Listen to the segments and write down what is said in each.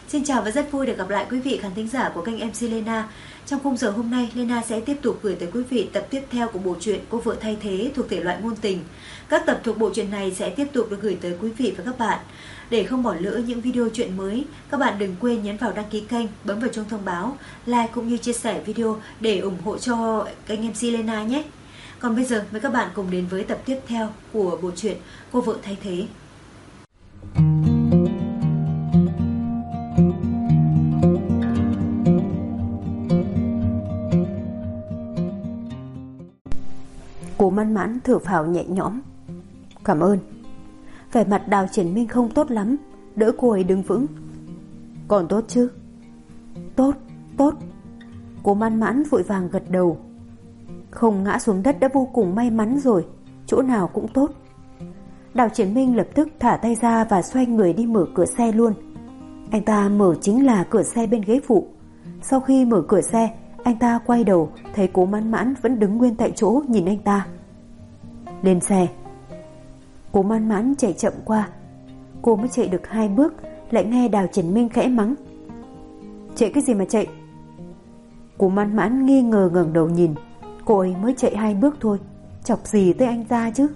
Xin chào và rất vui được gặp lại quý vị khán thính giả của kênh MC Lena. Trong khung giờ hôm nay, Lena sẽ tiếp tục gửi tới quý vị tập tiếp theo của bộ truyện Cô vợ thay thế thuộc thể loại ngôn tình. Các tập thuộc bộ truyện này sẽ tiếp tục được gửi tới quý vị và các bạn. Để không bỏ lỡ những video truyện mới, các bạn đừng quên nhấn vào đăng ký kênh, bấm vào chuông thông báo, like cũng như chia sẻ video để ủng hộ cho kênh MC Lena nhé. Còn bây giờ mời các bạn cùng đến với tập tiếp theo của bộ truyện Cô vợ thay thế. Cô Mãn Mãn thở phào nhẹ nhõm. Cảm ơn. Vẻ mặt Đào Triển Minh không tốt lắm, đỡ cô ấy đứng vững. Còn tốt chứ? Tốt. Cô Mãn Mãn vội vàng gật đầu. Không ngã xuống đất đã vô cùng may mắn rồi, chỗ nào cũng tốt. Đào Triển Minh lập tức thả tay ra và xoay người đi mở cửa xe luôn. Anh ta mở chính là cửa xe bên ghế phụ. Sau khi mở cửa xe, anh ta quay đầu thấy Cố Mãn Mãn vẫn đứng nguyên tại chỗ nhìn anh ta. Lên xe. Cố Mãn Mãn chạy chậm qua. Cô mới chạy được 2 bước lại nghe Đào Triển Minh khẽ mắng. Chạy cái gì mà chạy? Cố Mãn Mãn nghi ngờ ngẩng đầu nhìn. Cô ấy mới chạy 2 bước thôi, chọc gì tới anh ta chứ?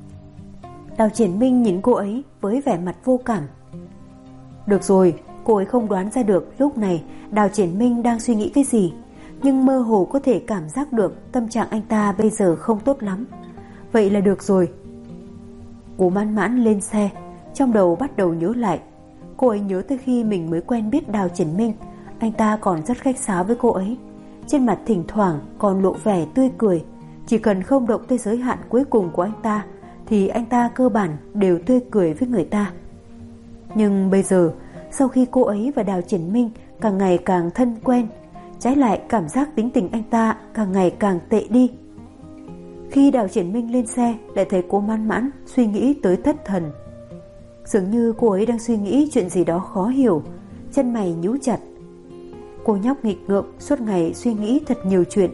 Đào Triển Minh nhìn cô ấy với vẻ mặt vô cảm. Được rồi, cô ấy không đoán ra được lúc này Đào Triển Minh đang suy nghĩ cái gì, nhưng mơ hồ có thể cảm giác được tâm trạng anh ta bây giờ không tốt lắm. Vậy là được rồi. Cố Mãn Mãn lên xe, trong đầu bắt đầu nhớ lại. Cô ấy nhớ tới khi mình mới quen biết Đào Triển Minh, anh ta còn rất khách sáo với cô ấy. Trên mặt thỉnh thoảng còn lộ vẻ tươi cười. Chỉ cần không động tới giới hạn cuối cùng của anh ta thì anh ta cơ bản đều tươi cười với người ta. Nhưng bây giờ, sau khi cô ấy và Đào Triển Minh càng ngày càng thân quen, trái lại cảm giác tính tình anh ta càng ngày càng tệ đi. Khi Đào Triển Minh lên xe, lại thấy Cố Mãn Mãn suy nghĩ tới thất thần. Dường như cô ấy đang suy nghĩ chuyện gì đó khó hiểu, chân mày nhíu chặt. Cô nhóc nghịch ngợm suốt ngày suy nghĩ thật nhiều chuyện.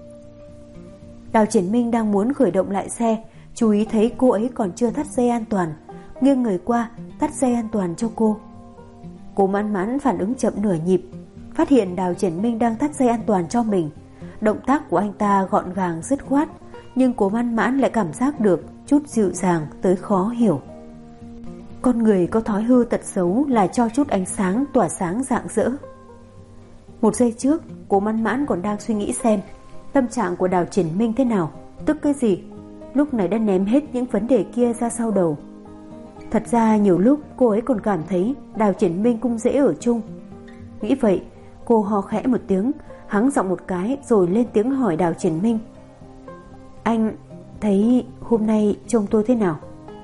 Đào Triển Minh đang muốn khởi động lại xe, chú ý thấy cô ấy còn chưa thắt dây an toàn, nghiêng người qua thắt dây an toàn cho cô. Cố Mãn Mãn phản ứng chậm nửa nhịp, phát hiện Đào Triển Minh đang thắt dây an toàn cho mình. Động tác của anh ta gọn gàng dứt khoát, nhưng Cố Mãn Mãn lại cảm giác được chút dịu dàng tới khó hiểu. Con người có thói hư tật xấu là cho chút ánh sáng tỏa sáng rạng rỡ. Một giây trước, Cố Mãn Mãn còn đang suy nghĩ xem tâm trạng của Đào Triển Minh thế nào, tức cái gì, lúc này đã ném hết những vấn đề kia ra sau đầu. Thật ra nhiều lúc cô ấy còn cảm thấy Đào Triển Minh cũng dễ ở chung. Nghĩ vậy, cô ho khẽ một tiếng, hắng giọng một cái rồi lên tiếng hỏi Đào Triển Minh. Anh thấy hôm nay trông tôi thế nào?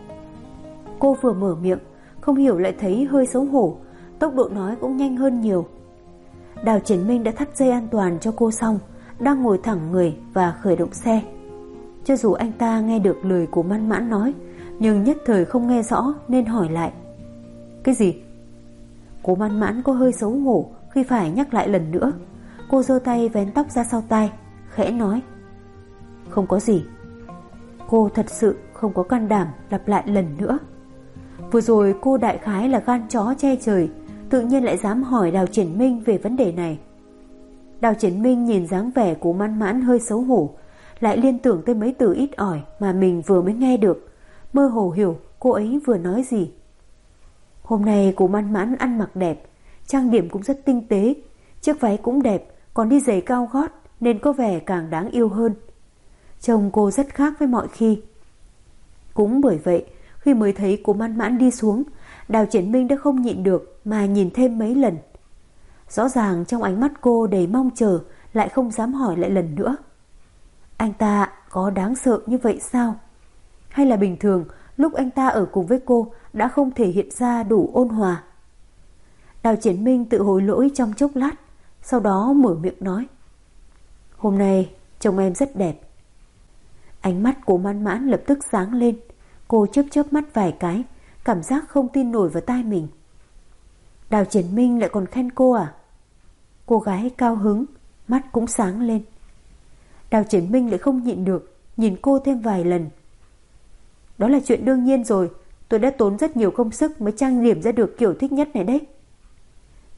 Cô vừa mở miệng, không hiểu lại thấy hơi xấu hổ, tốc độ nói cũng nhanh hơn nhiều. Đào Triển Minh đã thắt dây an toàn cho cô xong, đang ngồi thẳng người và khởi động xe. Cho dù anh ta nghe được lời của Mãn Mãn nói, nhưng nhất thời không nghe rõ nên hỏi lại. Cái gì? Cố Mãn Mãn có hơi xấu hổ khi phải nhắc lại lần nữa. Cô giơ tay vén tóc ra sau tai, khẽ nói. Không có gì. Cô thật sự không có can đảm lặp lại lần nữa. Vừa rồi cô đại khái là gan chó che trời, tự nhiên lại dám hỏi Đào Triển Minh về vấn đề này. Đào Triển Minh nhìn dáng vẻ của Mãn Mãn hơi xấu hổ, lại liên tưởng tới mấy từ ít ỏi mà mình vừa mới nghe được, mơ hồ hiểu cô ấy vừa nói gì. Hôm nay cô Mãn Mãn ăn mặc đẹp, trang điểm cũng rất tinh tế, chiếc váy cũng đẹp, còn đi giày cao gót nên có vẻ càng đáng yêu hơn. Trông cô rất khác với mọi khi. Cũng bởi vậy, khi mới thấy cô Mãn Mãn đi xuống, Đào Triển Minh đã không nhịn được mà nhìn thêm mấy lần. Rõ ràng trong ánh mắt cô đầy mong chờ, lại không dám hỏi lại lần nữa. Anh ta có đáng sợ như vậy sao? Hay là bình thường lúc anh ta ở cùng với cô đã không thể hiện ra đủ ôn hòa? Đào Triển Minh tự hối lỗi trong chốc lát, sau đó mở miệng nói. Hôm nay trông em rất đẹp. Ánh mắt của Mãn Mãn lập tức sáng lên. Cô chớp chớp mắt vài cái, cảm giác không tin nổi vào tai mình. Đào Triển Minh lại còn khen cô à? Cô gái cao hứng, mắt cũng sáng lên. Đào Triển Minh lại không nhịn được, nhìn cô thêm vài lần. Đó là chuyện đương nhiên rồi, tôi đã tốn rất nhiều công sức mới trang điểm ra được kiểu thích nhất này đấy.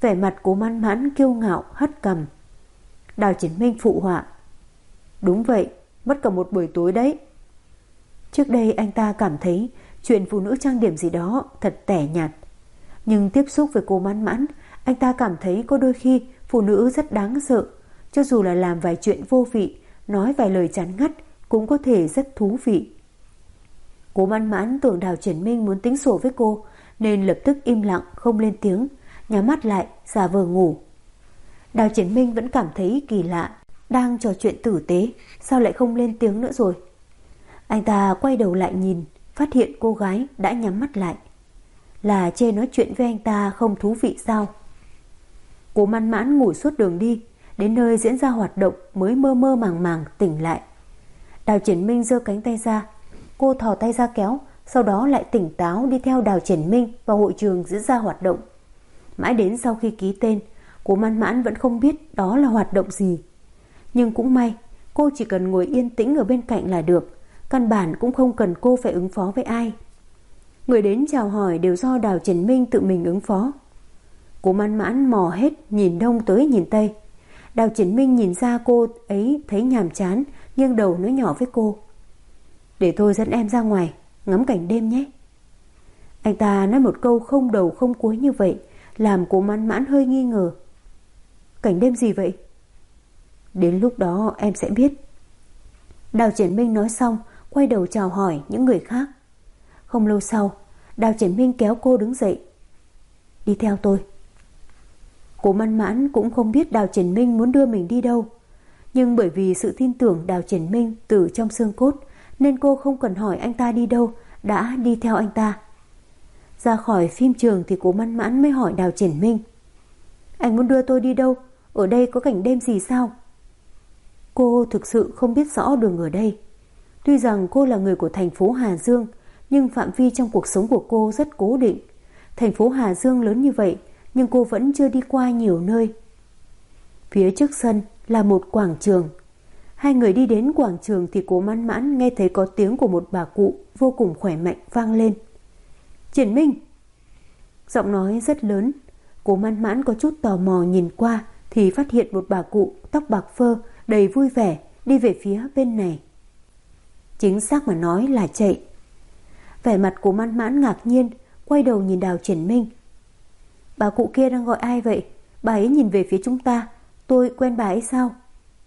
Vẻ mặt Cố Mãn Mãn kiêu ngạo hất cằm. Đào Triển Minh phụ họa. Đúng vậy, mất cả một buổi tối đấy. Trước đây anh ta cảm thấy chuyện phụ nữ trang điểm gì đó thật tẻ nhạt. Nhưng tiếp xúc với Cố Mãn Mãn, anh ta cảm thấy có đôi khi phụ nữ rất đáng sợ. Cho dù là làm vài chuyện vô vị, nói vài lời chán ngắt cũng có thể rất thú vị. Cố Mãn Mãn tưởng Đào Triển Minh muốn tính sổ với cô, nên lập tức im lặng không lên tiếng, nhắm mắt lại giả vờ ngủ. Đào Triển Minh vẫn cảm thấy kỳ lạ, đang trò chuyện tử tế, sao lại không lên tiếng nữa rồi. Anh ta quay đầu lại nhìn, phát hiện cô gái đã nhắm mắt lại. Là chê nói chuyện với anh ta không thú vị sao? Cố Mãn Mãn ngủ suốt đường đi, đến nơi diễn ra hoạt động mới mơ mơ màng màng tỉnh lại. Đào Triển Minh giơ cánh tay ra, cô thò tay ra kéo, sau đó lại tỉnh táo đi theo Đào Triển Minh vào hội trường diễn ra hoạt động. Mãi đến sau khi ký tên, Cố Mãn Mãn vẫn không biết đó là hoạt động gì. Nhưng cũng may, cô chỉ cần ngồi yên tĩnh ở bên cạnh là được, căn bản cũng không cần cô phải ứng phó với ai. Người đến chào hỏi đều do Đào Triển Minh tự mình ứng phó. Cố Mãn Mãn mò hết, nhìn đông tới nhìn tây. Đào Triển Minh nhìn ra cô ấy thấy nhàm chán, nghiêng đầu nói nhỏ với cô. Để tôi dẫn em ra ngoài, ngắm cảnh đêm nhé. Anh ta nói một câu không đầu không cuối như vậy, làm Cố Mãn Mãn hơi nghi ngờ. Cảnh đêm gì vậy? Đến lúc đó em sẽ biết. Đào Triển Minh nói xong, quay đầu chào hỏi những người khác. Không lâu sau, Đào Triển Minh kéo cô đứng dậy. Đi theo tôi. Cố Mãn Mãn cũng không biết Đào Triển Minh muốn đưa mình đi đâu, nhưng bởi vì sự tin tưởng Đào Triển Minh từ trong xương cốt, nên cô không cần hỏi anh ta đi đâu, đã đi theo anh ta. Ra khỏi phim trường thì Cố Mãn Mãn mới hỏi Đào Triển Minh. Anh muốn đưa tôi đi đâu? Ở đây có cảnh đêm gì sao? Cô thực sự không biết rõ đường ở đây. Tuy rằng cô là người của thành phố Hà Dương, nhưng phạm vi trong cuộc sống của cô rất cố định. Thành phố Hà Dương lớn như vậy, nhưng cô vẫn chưa đi qua nhiều nơi. Phía trước sân là một quảng trường. Hai người đi đến quảng trường thì Cố Mãn Mãn nghe thấy có tiếng của một bà cụ vô cùng khỏe mạnh vang lên. Triển Minh! Giọng nói rất lớn. Cố Mãn Mãn có chút tò mò nhìn qua thì phát hiện một bà cụ tóc bạc phơ đầy vui vẻ đi về phía bên này. Chính xác mà nói là chạy. Vẻ mặt Cố Mãn Mãn ngạc nhiên, quay đầu nhìn Đào Triển Minh. Bà cụ kia đang gọi ai vậy? Bà ấy nhìn về phía chúng ta. Tôi quen bà ấy sao?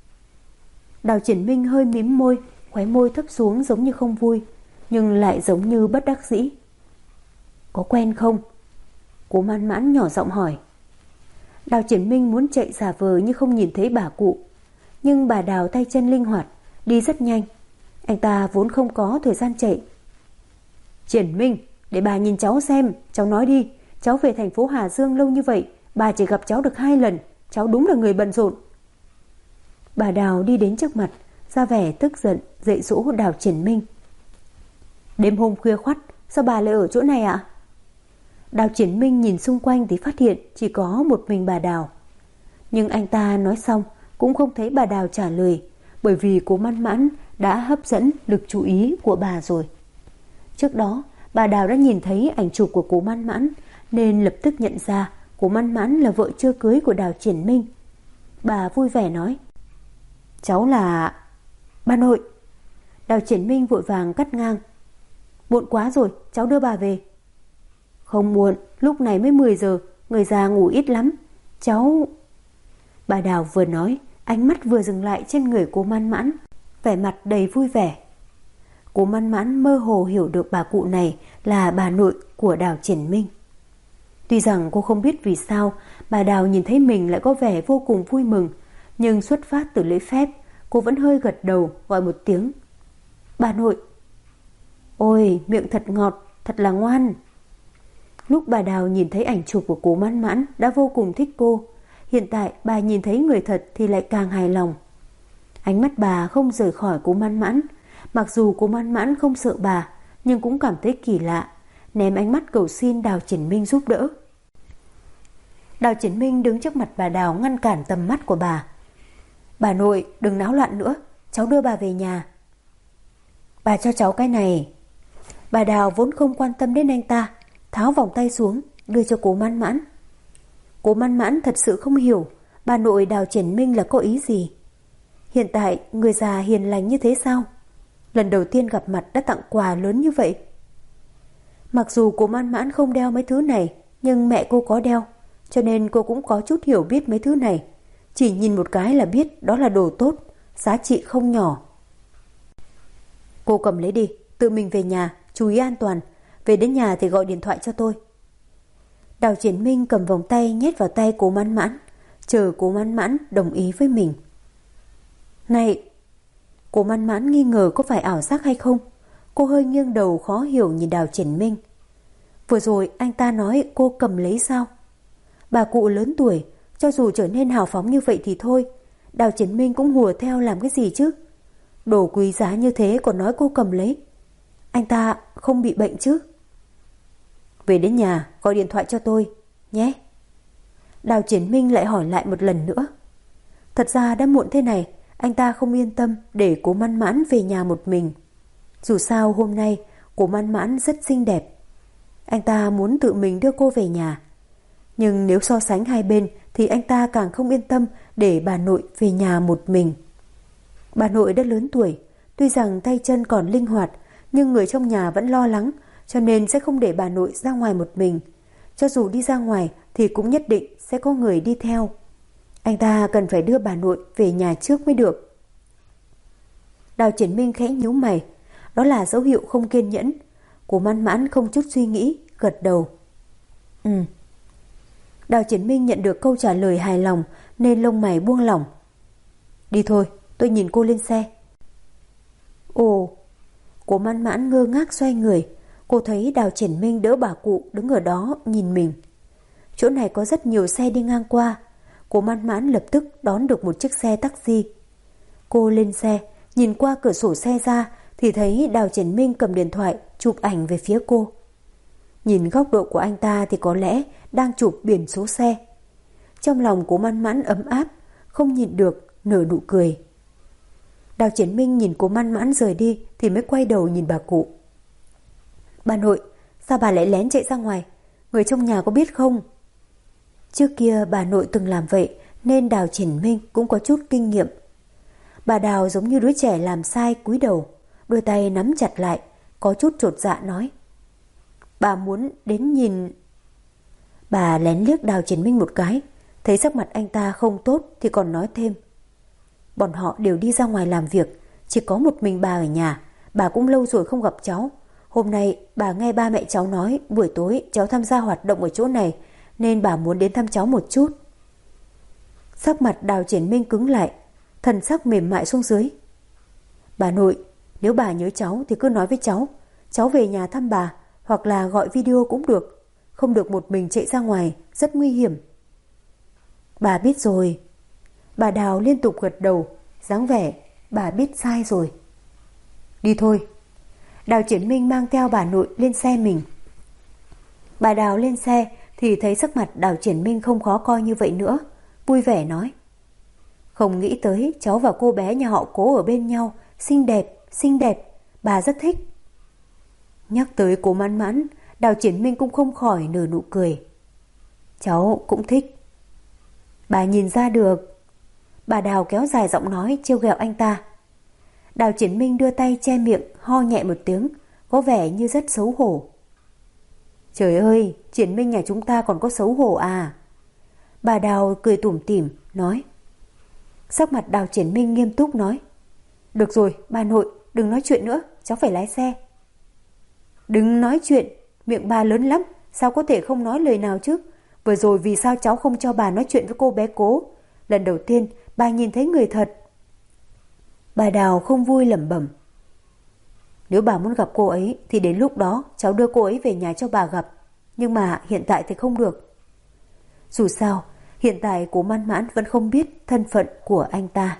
Đào Triển Minh hơi mím môi, khóe môi thấp xuống giống như không vui, nhưng lại giống như bất đắc dĩ. Có quen không? Cố Mãn Mãn nhỏ giọng hỏi. Đào Triển Minh muốn chạy giả vờ như không nhìn thấy bà cụ, nhưng bà Đào tay chân linh hoạt, đi rất nhanh. Anh ta vốn không có thời gian chạy. Triển Minh, để bà nhìn cháu xem, cháu nói đi. Cháu về thành phố Hà Dương lâu như vậy, bà chỉ gặp cháu được 2 lần. Cháu đúng là người bận rộn. Bà Đào đi đến trước mặt, ra vẻ tức giận, dạy dỗ Đào Triển Minh. Đêm hôm khuya khoắt, sao bà lại ở chỗ này ạ? Đào Triển Minh nhìn xung quanh thì phát hiện chỉ có một mình bà Đào. Nhưng anh ta nói xong cũng không thấy bà Đào trả lời, bởi vì Cố Mãn Mãn đã hấp dẫn lực chú ý của bà rồi. Trước đó, bà Đào đã nhìn thấy ảnh chụp của Cố Mãn Mãn, nên lập tức nhận ra Cố Mãn Mãn là vợ chưa cưới của Đào Triển Minh. Bà vui vẻ nói. Cháu là... Bà nội. Đào Triển Minh vội vàng cắt ngang. Muộn quá rồi, cháu đưa bà về. Không muộn, lúc này mới 10 giờ, người già ngủ ít lắm. Cháu... Bà Đào vừa nói, ánh mắt vừa dừng lại trên người Cố Mãn Mãn, vẻ mặt đầy vui vẻ. Cố Mãn Mãn mơ hồ hiểu được bà cụ này là bà nội của Đào Triển Minh. Tuy rằng cô không biết vì sao bà Đào nhìn thấy mình lại có vẻ vô cùng vui mừng, nhưng xuất phát từ lễ phép, cô vẫn hơi gật đầu gọi một tiếng. Bà nội. Ôi, miệng thật ngọt, thật là ngoan. Lúc bà Đào nhìn thấy ảnh chụp của Cố Mãn Mãn đã vô cùng thích cô. Hiện tại bà nhìn thấy người thật thì lại càng hài lòng. Ánh mắt bà không rời khỏi Cố Mãn Mãn. Mặc dù Cố Mãn Mãn không sợ bà, nhưng cũng cảm thấy kỳ lạ, ném ánh mắt cầu xin Đào Triển Minh giúp đỡ. Đào Triển Minh đứng trước mặt bà Đào ngăn cản tầm mắt của bà. Bà nội, đừng náo loạn nữa, cháu đưa bà về nhà. Bà cho cháu cái này. Bà Đào vốn không quan tâm đến anh ta, tháo vòng tay xuống, đưa cho Cố Mãn Mãn. Cố Man Mãn thật sự không hiểu bà nội Đào Triển Minh là có ý gì. Hiện tại người già hiền lành như thế sao? Lần đầu tiên gặp mặt đã tặng quà lớn như vậy. Mặc dù Cố Man Mãn không đeo mấy thứ này, nhưng mẹ cô có đeo, cho nên cô cũng có chút hiểu biết mấy thứ này. Chỉ nhìn một cái là biết đó là đồ tốt, giá trị không nhỏ. Cô cầm lấy đi, tự mình về nhà, chú ý an toàn. Về đến nhà thì gọi điện thoại cho tôi. Đào Triển Minh cầm vòng tay nhét vào tay Cố Man Mãn, chờ Cố Man Mãn đồng ý với mình. Này! Cố Man Mãn nghi ngờ có phải ảo giác hay không. Cô hơi nghiêng đầu khó hiểu nhìn Đào Triển Minh. Vừa rồi anh ta nói cô cầm lấy sao? Bà cụ lớn tuổi, cho dù trở nên hào phóng như vậy thì thôi, Đào Triển Minh cũng hùa theo làm cái gì chứ? Đồ quý giá như thế còn nói cô cầm lấy. Anh ta không bị bệnh chứ? Về đến nhà gọi điện thoại cho tôi nhé. Đào Triển Minh lại hỏi lại một lần nữa. Thật ra đã muộn thế này, anh ta không yên tâm để Cố Man Mãn về nhà một mình. Dù sao hôm nay Cố Man Mãn rất xinh đẹp. Anh ta muốn tự mình đưa cô về nhà. Nhưng nếu so sánh hai bên thì anh ta càng không yên tâm để bà nội về nhà một mình. Bà nội đã lớn tuổi, tuy rằng tay chân còn linh hoạt, nhưng người trong nhà vẫn lo lắng, cho nên sẽ không để bà nội ra ngoài một mình. Cho dù đi ra ngoài thì cũng nhất định sẽ có người đi theo. Anh ta cần phải đưa bà nội về nhà trước mới được. Đào Triển Minh khẽ nhíu mày, đó là dấu hiệu không kiên nhẫn. Cố Man Mãn không chút suy nghĩ, gật đầu. Đào Triển Minh nhận được câu trả lời hài lòng nên lông mày buông lỏng. Đi thôi, tôi nhìn cô lên xe. Ồ! Cố Man Mãn ngơ ngác xoay người. Cô thấy Đào Triển Minh đỡ bà cụ đứng ở đó nhìn mình. Chỗ này có rất nhiều xe đi ngang qua. Cố Man Mãn lập tức đón được một chiếc xe taxi. Cô lên xe, nhìn qua cửa sổ xe ra thì thấy Đào Triển Minh cầm điện thoại chụp ảnh về phía cô. Nhìn góc độ của anh ta thì có lẽ đang chụp biển số xe. Trong lòng Cố Man Mãn ấm áp, không nhịn được nở nụ cười. Đào Triển Minh nhìn Cố Man Mãn rời đi thì mới quay đầu nhìn bà cụ. Bà nội, sao bà lại lén chạy ra ngoài? Người trong nhà có biết không? Trước kia bà nội từng làm vậy nên Đào Triển Minh cũng có chút kinh nghiệm. Bà Đào giống như đứa trẻ làm sai cúi đầu, đôi tay nắm chặt lại, có chút chột dạ nói. Bà muốn đến nhìn... Bà lén liếc Đào Triển Minh một cái, thấy sắc mặt anh ta không tốt thì còn nói thêm. Bọn họ đều đi ra ngoài làm việc, chỉ có một mình bà ở nhà, bà cũng lâu rồi không gặp cháu. Hôm nay bà nghe ba mẹ cháu nói buổi tối cháu tham gia hoạt động ở chỗ này nên bà muốn đến thăm cháu một chút. Sắc mặt Đào Triển Minh cứng lại, thần sắc mềm mại xuống dưới. Bà nội, nếu bà nhớ cháu thì cứ nói với cháu về nhà thăm bà hoặc là gọi video cũng được, không được một mình chạy ra ngoài, rất nguy hiểm. Bà biết rồi. Bà Đào liên tục gật đầu, dáng vẻ bà biết sai rồi. Đi thôi. Đào Triển Minh mang theo bà nội lên xe mình. Bà Đào lên xe thì thấy sắc mặt Đào Triển Minh không khó coi như vậy nữa, vui vẻ nói. Không nghĩ tới cháu và cô bé nhà họ Cố ở bên nhau, xinh đẹp, bà rất thích. Nhắc tới Cố Man Mãn, Đào Triển Minh cũng không khỏi nở nụ cười. Cháu cũng thích. Bà nhìn ra được. Bà Đào kéo dài giọng nói trêu ghẹo anh ta. Đào Triển Minh đưa tay che miệng, ho nhẹ một tiếng, có vẻ như rất xấu hổ. Trời ơi, Triển Minh nhà chúng ta còn có xấu hổ à? Bà Đào cười tủm tỉm nói. Sắc mặt Đào Triển Minh nghiêm túc nói. Được rồi, bà nội, đừng nói chuyện nữa, cháu phải lái xe. Đừng nói chuyện, miệng bà lớn lắm, sao có thể không nói lời nào chứ? Vừa rồi vì sao cháu không cho bà nói chuyện với cô bé Cố? Lần đầu tiên bà nhìn thấy người thật. Bà Đào không vui lẩm bẩm. Nếu bà muốn gặp cô ấy thì đến lúc đó cháu đưa cô ấy về nhà cho bà gặp. Nhưng mà hiện tại thì không được. Dù sao, hiện tại Cố Man Mãn vẫn không biết thân phận của anh ta.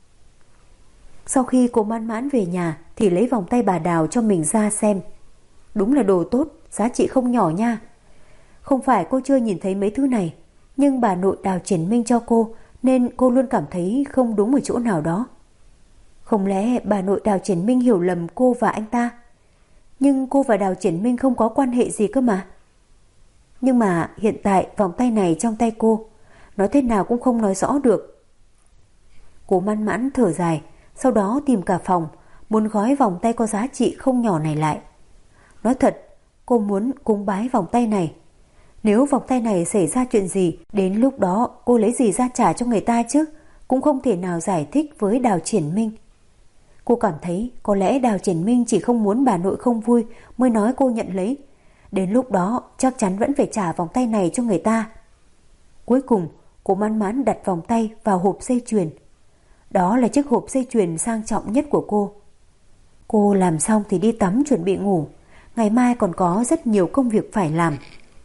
Sau khi Cố Man Mãn về nhà thì lấy vòng tay bà Đào cho mình ra xem. Đúng là đồ tốt, giá trị không nhỏ nha. Không phải cô chưa nhìn thấy mấy thứ này, nhưng bà nội Đào Triển Minh cho cô nên cô luôn cảm thấy không đúng ở chỗ nào đó. Không lẽ bà nội Đào Triển Minh hiểu lầm cô và anh ta? Nhưng cô và Đào Triển Minh không có quan hệ gì cơ mà. Nhưng mà hiện tại vòng tay này trong tay cô, nói thế nào cũng không nói rõ được. Cô man mãn thở dài, sau đó tìm cả phòng, muốn gói vòng tay có giá trị không nhỏ này lại. Nói thật, cô muốn cúng bái vòng tay này. Nếu vòng tay này xảy ra chuyện gì, đến lúc đó cô lấy gì ra trả cho người ta chứ? Cũng không thể nào giải thích với Đào Triển Minh. Cô cảm thấy có lẽ Đào Triển Minh chỉ không muốn bà nội không vui mới nói cô nhận lấy. Đến lúc đó chắc chắn vẫn phải trả vòng tay này cho người ta. Cuối cùng, cô man mãn đặt vòng tay vào hộp dây chuyền. Đó là chiếc hộp dây chuyền sang trọng nhất của cô. Cô làm xong thì đi tắm chuẩn bị ngủ. Ngày mai còn có rất nhiều công việc phải làm.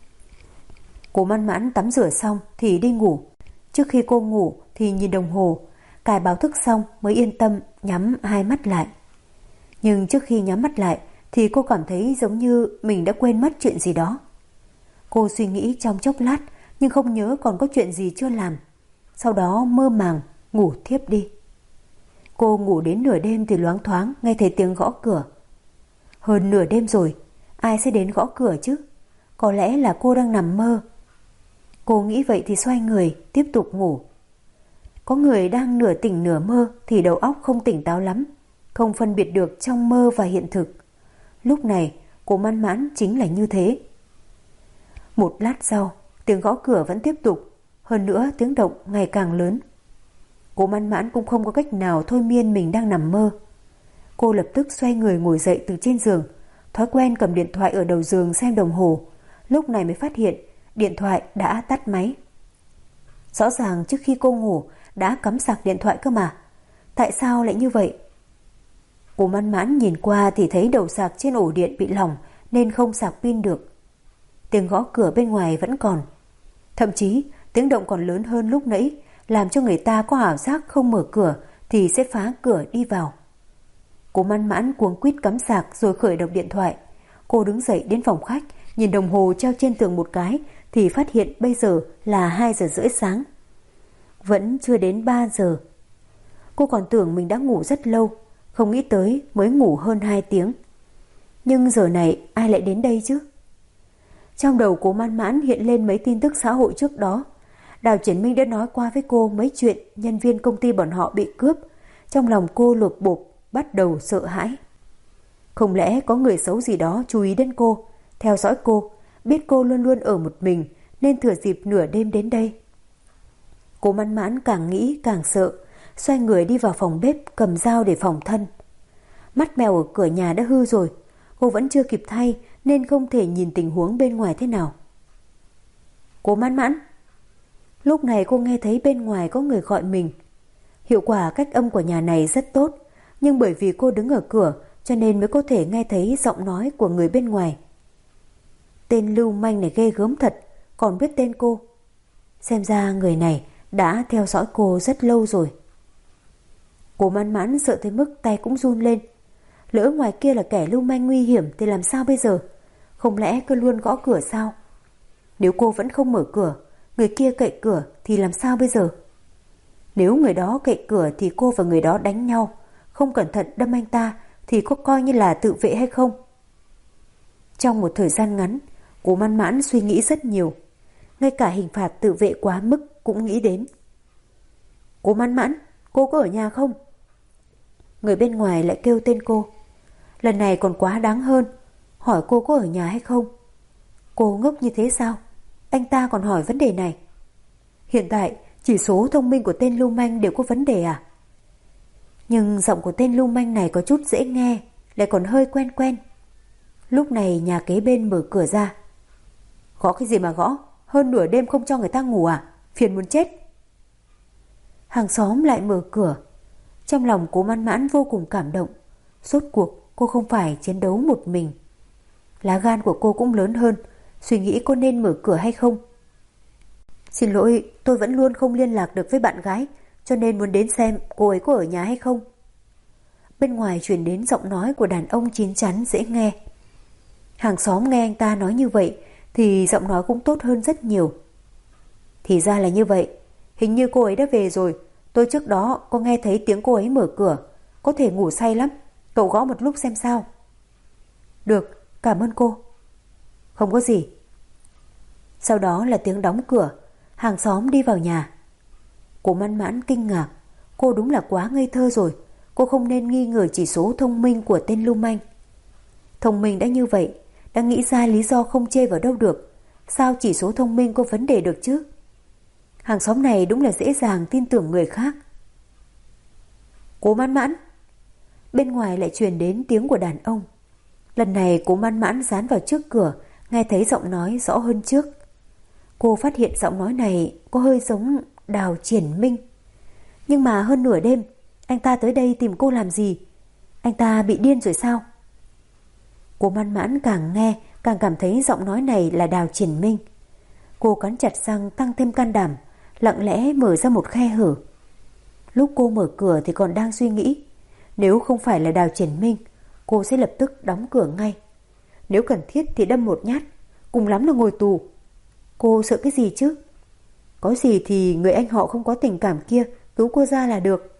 Cô man mãn tắm rửa xong thì đi ngủ. Trước khi cô ngủ thì nhìn đồng hồ, cài báo thức xong mới yên tâm nhắm hai mắt lại. Nhưng trước khi nhắm mắt lại thì cô cảm thấy giống như mình đã quên mất chuyện gì đó. Cô suy nghĩ trong chốc lát nhưng không nhớ còn có chuyện gì chưa làm. Sau đó mơ màng ngủ thiếp đi. Cô ngủ đến nửa đêm thì loáng thoáng nghe thấy tiếng gõ cửa. Hơn nửa đêm rồi, ai sẽ đến gõ cửa chứ? Có lẽ là cô đang nằm mơ. Cô nghĩ vậy thì xoay người tiếp tục ngủ. Có người đang nửa tỉnh nửa mơ thì đầu óc không tỉnh táo lắm, không phân biệt được trong mơ và hiện thực. Lúc này cô man mãn chính là như thế. Một lát sau, tiếng gõ cửa vẫn tiếp tục, hơn nữa tiếng động ngày càng lớn. Cô man mãn cũng không có cách nào thôi miên mình đang nằm mơ. Cô lập tức xoay người ngồi dậy từ trên giường, thói quen cầm điện thoại ở đầu giường xem đồng hồ. Lúc này mới phát hiện điện thoại đã tắt máy. Rõ ràng trước khi cô ngủ đã cắm sạc điện thoại cơ mà. Tại sao lại như vậy? Cô man mãn nhìn qua thì thấy đầu sạc trên ổ điện bị lỏng nên không sạc pin được. Tiếng gõ cửa bên ngoài vẫn còn. Thậm chí tiếng động còn lớn hơn lúc nãy, làm cho người ta có ảo giác không mở cửa thì sẽ phá cửa đi vào. Cô man mãn cuống quýt cắm sạc rồi khởi động điện thoại. Cô đứng dậy đến phòng khách, nhìn đồng hồ treo trên tường một cái thì phát hiện bây giờ là 2 giờ rưỡi sáng. Vẫn chưa đến 3 giờ. Cô còn tưởng mình đã ngủ rất lâu, không nghĩ tới mới ngủ hơn 2 tiếng. Nhưng giờ này ai lại đến đây chứ? Trong đầu cô man mãn hiện lên mấy tin tức xã hội trước đó. Đào Triển Minh đã nói qua với cô mấy chuyện nhân viên công ty bọn họ bị cướp. Trong lòng cô lột bột, bắt đầu sợ hãi. Không lẽ có người xấu gì đó chú ý đến cô, theo dõi cô, biết cô luôn luôn ở một mình nên thừa dịp nửa đêm đến đây. Cô man mãn càng nghĩ càng sợ, xoay người đi vào phòng bếp cầm dao để phòng thân. Mắt mèo ở cửa nhà đã hư rồi, cô vẫn chưa kịp thay nên không thể nhìn tình huống bên ngoài thế nào. Cô man mãn. Lúc này cô nghe thấy bên ngoài có người gọi mình. Hiệu quả cách âm của nhà này rất tốt, nhưng bởi vì cô đứng ở cửa cho nên mới có thể nghe thấy giọng nói của người bên ngoài. Tên lưu manh này ghê gớm thật, còn biết tên cô. Xem ra người này đã theo dõi cô rất lâu rồi. Cô man mãn sợ tới mức tay cũng run lên. Lỡ ngoài kia là kẻ lưu manh nguy hiểm thì làm sao bây giờ? Không lẽ cứ luôn gõ cửa sao? Nếu cô vẫn không mở cửa, người kia cậy cửa thì làm sao bây giờ? Nếu người đó cậy cửa thì cô và người đó đánh nhau, không cẩn thận đâm anh ta thì có coi như là tự vệ hay không? Trong một thời gian ngắn, cô man mãn suy nghĩ rất nhiều. Ngay cả hình phạt tự vệ quá mức cũng nghĩ đến. Cô man mãn, cô có ở nhà không? Người bên ngoài lại kêu tên cô. Lần này còn quá đáng hơn, hỏi cô có ở nhà hay không. Cô ngốc như thế sao? Anh ta còn hỏi vấn đề này. Hiện tại chỉ số thông minh của tên lưu manh đều có vấn đề à? Nhưng giọng của tên lưu manh này có chút dễ nghe, lại còn hơi quen quen. Lúc này nhà kế bên mở cửa ra. Gõ cái gì mà gõ? Hơn nửa đêm không cho người ta ngủ à? Phiền muốn chết. Hàng xóm lại mở cửa. Trong lòng cô man mãn vô cùng cảm động. Rốt cuộc cô không phải chiến đấu một mình. Lá gan của cô cũng lớn hơn, suy nghĩ cô nên mở cửa hay không. Xin lỗi, tôi vẫn luôn không liên lạc được với bạn gái, cho nên muốn đến xem cô ấy có ở nhà hay không. Bên ngoài truyền đến giọng nói của đàn ông chín chắn dễ nghe. Hàng xóm nghe anh ta nói như vậy thì giọng nói cũng tốt hơn rất nhiều. Thì ra là như vậy, hình như cô ấy đã về rồi. Tôi trước đó có nghe thấy tiếng cô ấy mở cửa, có thể ngủ say lắm. Cậu gõ một lúc xem sao. Được, cảm ơn cô. Không có gì. Sau đó là tiếng đóng cửa, hàng xóm đi vào nhà. Cô Mãn Mãn kinh ngạc, cô đúng là quá ngây thơ rồi, cô không nên nghi ngờ chỉ số thông minh của tên lưu manh. Thông minh đã như vậy, đã nghĩ ra lý do không chê vào đâu được, sao chỉ số thông minh có vấn đề được chứ? Hàng xóm này đúng là dễ dàng tin tưởng người khác. Cố Mãn Mãn. Bên ngoài lại truyền đến tiếng của đàn ông. Lần này Cố Mãn Mãn dán vào trước cửa, nghe thấy giọng nói rõ hơn trước. Cô phát hiện giọng nói này có hơi giống Đào Triển Minh. Nhưng mà hơn nửa đêm, anh ta tới đây tìm cô làm gì? Anh ta bị điên rồi sao? Cố Mãn Mãn càng nghe càng cảm thấy giọng nói này là Đào Triển Minh. Cô cắn chặt răng tăng thêm can đảm, lặng lẽ mở ra một khe hở. Lúc cô mở cửa thì còn đang suy nghĩ, nếu không phải là Đào Triển Minh, cô sẽ lập tức đóng cửa ngay. Nếu cần thiết thì đâm một nhát, cùng lắm là ngồi tù. Cô sợ cái gì chứ? Có gì thì người anh họ không có tình cảm kia cứu cô ra là được.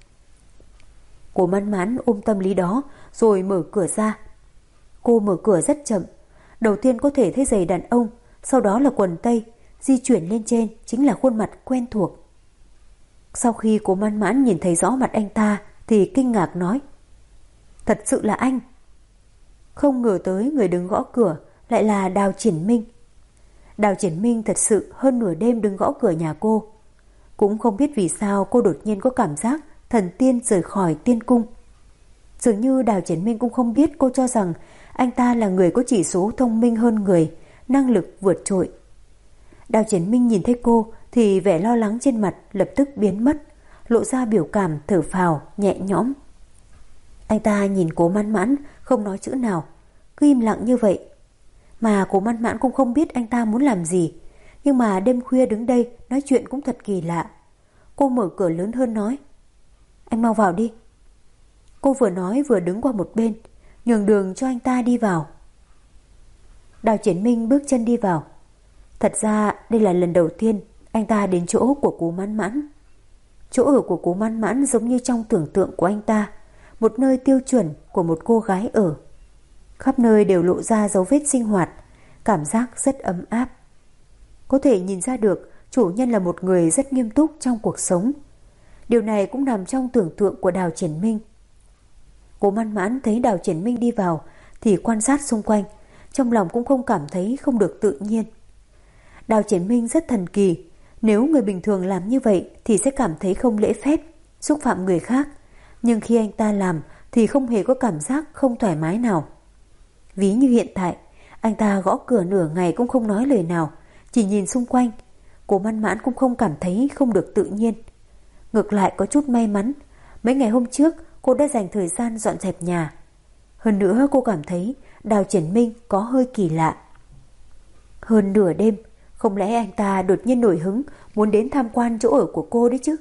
Cô Mãn Mãn ôm tâm lý đó rồi mở cửa ra. Cô mở cửa rất chậm. Đầu tiên có thể thấy giày đàn ông, sau đó là quần tây, di chuyển lên trên chính là khuôn mặt quen thuộc. Sau khi cô Mãn Mãn nhìn thấy rõ mặt anh ta thì kinh ngạc nói: Thật sự là anh. Không ngờ tới người đứng gõ cửa lại là Đào Triển Minh. Đào Triển Minh thật sự hơn nửa đêm đứng gõ cửa nhà cô. Cũng không biết vì sao cô đột nhiên có cảm giác thần tiên rời khỏi tiên cung. Dường như Đào Triển Minh cũng không biết cô cho rằng anh ta là người có chỉ số thông minh hơn người, năng lực vượt trội. Đào Triển Minh nhìn thấy cô thì vẻ lo lắng trên mặt lập tức biến mất, lộ ra biểu cảm thở phào nhẹ nhõm. Anh ta nhìn Cố Mãn Mãn không nói chữ nào, cứ im lặng như vậy. Mà Cố Mãn Mãn cũng không biết anh ta muốn làm gì, nhưng mà đêm khuya đứng đây nói chuyện cũng thật kỳ lạ. Cô mở cửa lớn hơn nói: Anh mau vào đi. Cô vừa nói vừa đứng qua một bên, nhường đường cho anh ta đi vào. Đào Triển Minh bước chân đi vào. Thật ra đây là lần đầu tiên anh ta đến chỗ của Cố Mãn Mãn. Chỗ ở của Cố Mãn Mãn giống như trong tưởng tượng của anh ta, một nơi tiêu chuẩn của một cô gái ở. Khắp nơi đều lộ ra dấu vết sinh hoạt, cảm giác rất ấm áp. Có thể nhìn ra được chủ nhân là một người rất nghiêm túc trong cuộc sống. Điều này cũng nằm trong tưởng tượng của Đào Triển Minh. Cố Mãn Mãn thấy Đào Triển Minh đi vào thì quan sát xung quanh, trong lòng cũng không cảm thấy không được tự nhiên. Đào Triển Minh rất thần kỳ, nếu người bình thường làm như vậy thì sẽ cảm thấy không lễ phép, xúc phạm người khác, nhưng khi anh ta làm thì không hề có cảm giác không thoải mái nào. Ví như hiện tại, anh ta gõ cửa nửa ngày cũng không nói lời nào, chỉ nhìn xung quanh. Cố Mãn Mãn cũng không cảm thấy không được tự nhiên. Ngược lại có chút may mắn, mấy ngày hôm trước cô đã dành thời gian dọn dẹp nhà. Hơn nữa cô cảm thấy Đào Triển Minh có hơi kỳ lạ. Hơn nửa đêm, không lẽ anh ta đột nhiên nổi hứng muốn đến tham quan chỗ ở của cô đấy chứ?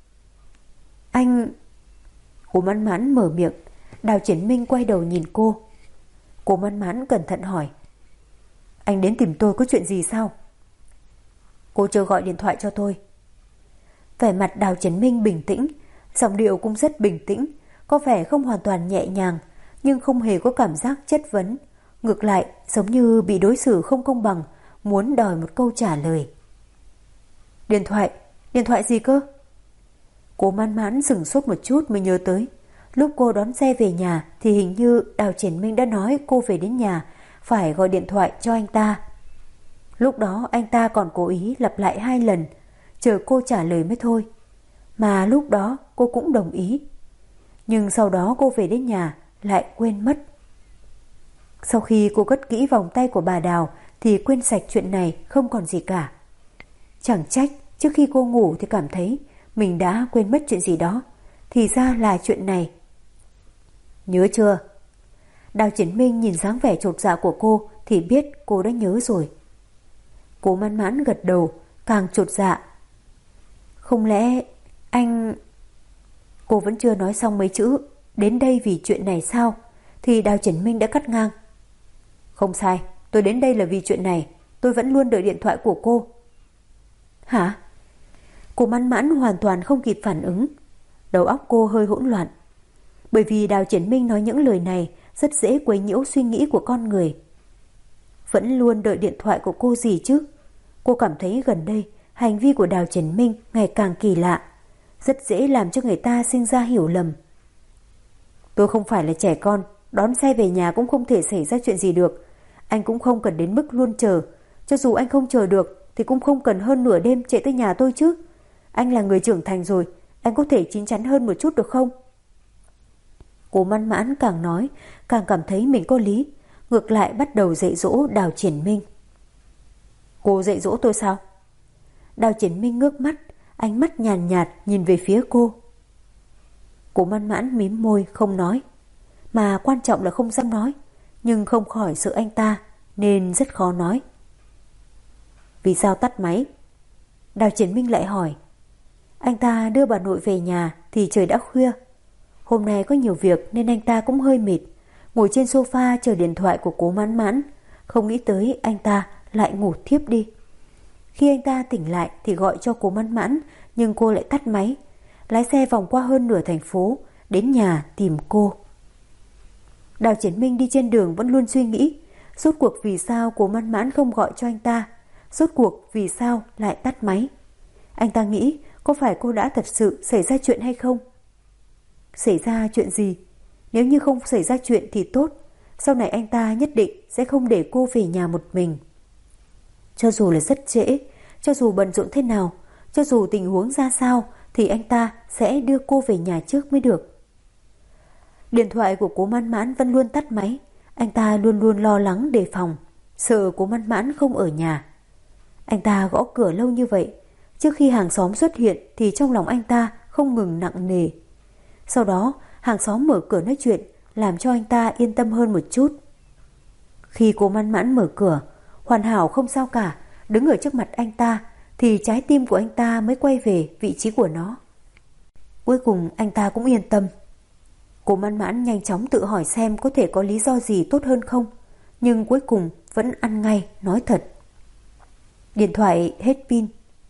Anh... Cố Mãn Mãn mở miệng. Đào Triển Minh quay đầu nhìn cô. Cố Mãn Mãn cẩn thận hỏi: Anh đến tìm tôi có chuyện gì sao? Cô chưa gọi điện thoại cho tôi. Vẻ mặt Đào Triển Minh bình tĩnh, giọng điệu cũng rất bình tĩnh, có vẻ không hoàn toàn nhẹ nhàng, nhưng không hề có cảm giác chất vấn. Ngược lại giống như bị đối xử không công bằng, muốn đòi một câu trả lời. Điện thoại gì cơ? Cố Mãn Mãn sửng sốt một chút mới nhớ tới, lúc cô đón xe về nhà thì hình như Đào Triển Minh đã nói cô về đến nhà phải gọi điện thoại cho anh ta. Lúc đó anh ta còn cố ý lặp lại 2 lần, chờ cô trả lời mới thôi. Mà lúc đó cô cũng đồng ý. Nhưng sau đó cô về đến nhà lại quên mất. Sau khi cô cất kỹ vòng tay của bà Đào thì quên sạch chuyện này không còn gì cả. Chẳng trách trước khi cô ngủ thì cảm thấy mình đã quên mất chuyện gì đó, thì ra là chuyện này. Nhớ chưa? Đào Triển Minh nhìn dáng vẻ chột dạ của cô thì biết cô đã nhớ rồi. Cố Mãn Mãn gật đầu, càng chột dạ. Không lẽ anh... Cô vẫn chưa nói xong mấy chữ đến đây vì chuyện này sao thì Đào Triển Minh đã cắt ngang. Không sai, tôi đến đây là vì chuyện này, tôi vẫn luôn đợi điện thoại của cô. Hả? Cô Mãn Mãn hoàn toàn không kịp phản ứng, đầu óc cô hơi hỗn loạn. Bởi vì Đào Triển Minh nói những lời này rất dễ quấy nhiễu suy nghĩ của con người. Vẫn luôn đợi điện thoại của cô gì chứ? Cô cảm thấy gần đây hành vi của Đào Triển Minh ngày càng kỳ lạ, rất dễ làm cho người ta sinh ra hiểu lầm. Tôi không phải là trẻ con, đón xe về nhà cũng không thể xảy ra chuyện gì được. Anh cũng không cần đến mức luôn chờ. Cho dù anh không chờ được thì cũng không cần hơn nửa đêm chạy tới nhà tôi chứ. Anh là người trưởng thành rồi, anh có thể chín chắn hơn một chút được không? Cô Mãn Mãn càng nói càng cảm thấy mình có lý, ngược lại bắt đầu dạy dỗ Đào Triển Minh. Cô dạy dỗ tôi sao? Đào Triển Minh ngước mắt, ánh mắt nhàn nhạt nhìn về phía cô. Cô Mãn Mãn mím môi không nói, mà quan trọng là không dám nói, nhưng không khỏi sợ anh ta nên rất khó nói. Vì sao tắt máy? Đào Triển Minh lại hỏi. Anh ta đưa bà nội về nhà thì trời đã khuya. Hôm nay có nhiều việc nên anh ta cũng hơi mệt, ngồi trên sofa chờ điện thoại của cô Mãn Mãn. Không nghĩ tới anh ta lại ngủ thiếp đi. Khi anh ta tỉnh lại thì gọi cho cô Mãn Mãn, nhưng cô lại tắt máy, lái xe vòng qua hơn nửa thành phố đến nhà tìm cô. Đào Triển Minh đi trên đường vẫn luôn suy nghĩ, rốt cuộc vì sao cô Mãn Mãn không gọi cho anh ta, rốt cuộc vì sao lại tắt máy. Anh ta nghĩ có phải cô đã thật sự xảy ra chuyện hay không? Xảy ra chuyện gì? Nếu như không xảy ra chuyện thì tốt, sau này anh ta nhất định sẽ không để cô về nhà một mình. Cho dù là rất trễ, cho dù bận rộn thế nào, cho dù tình huống ra sao thì anh ta sẽ đưa cô về nhà trước mới được. Điện thoại của cô Mãn Mãn vẫn luôn tắt máy, anh ta luôn luôn lo lắng đề phòng, sợ cô Mãn Mãn không ở nhà. Anh ta gõ cửa lâu như vậy, trước khi hàng xóm xuất hiện thì trong lòng anh ta không ngừng nặng nề. Sau đó hàng xóm mở cửa nói chuyện, làm cho anh ta yên tâm hơn một chút. Khi cô Mãn Mãn mở cửa, hoàn hảo không sao cả, đứng ở trước mặt anh ta, thì trái tim của anh ta mới quay về vị trí của nó. Cuối cùng anh ta cũng yên tâm. Cô Mãn Mãn nhanh chóng tự hỏi xem có thể có lý do gì tốt hơn không, nhưng cuối cùng vẫn ăn ngay nói thật. Điện thoại hết pin.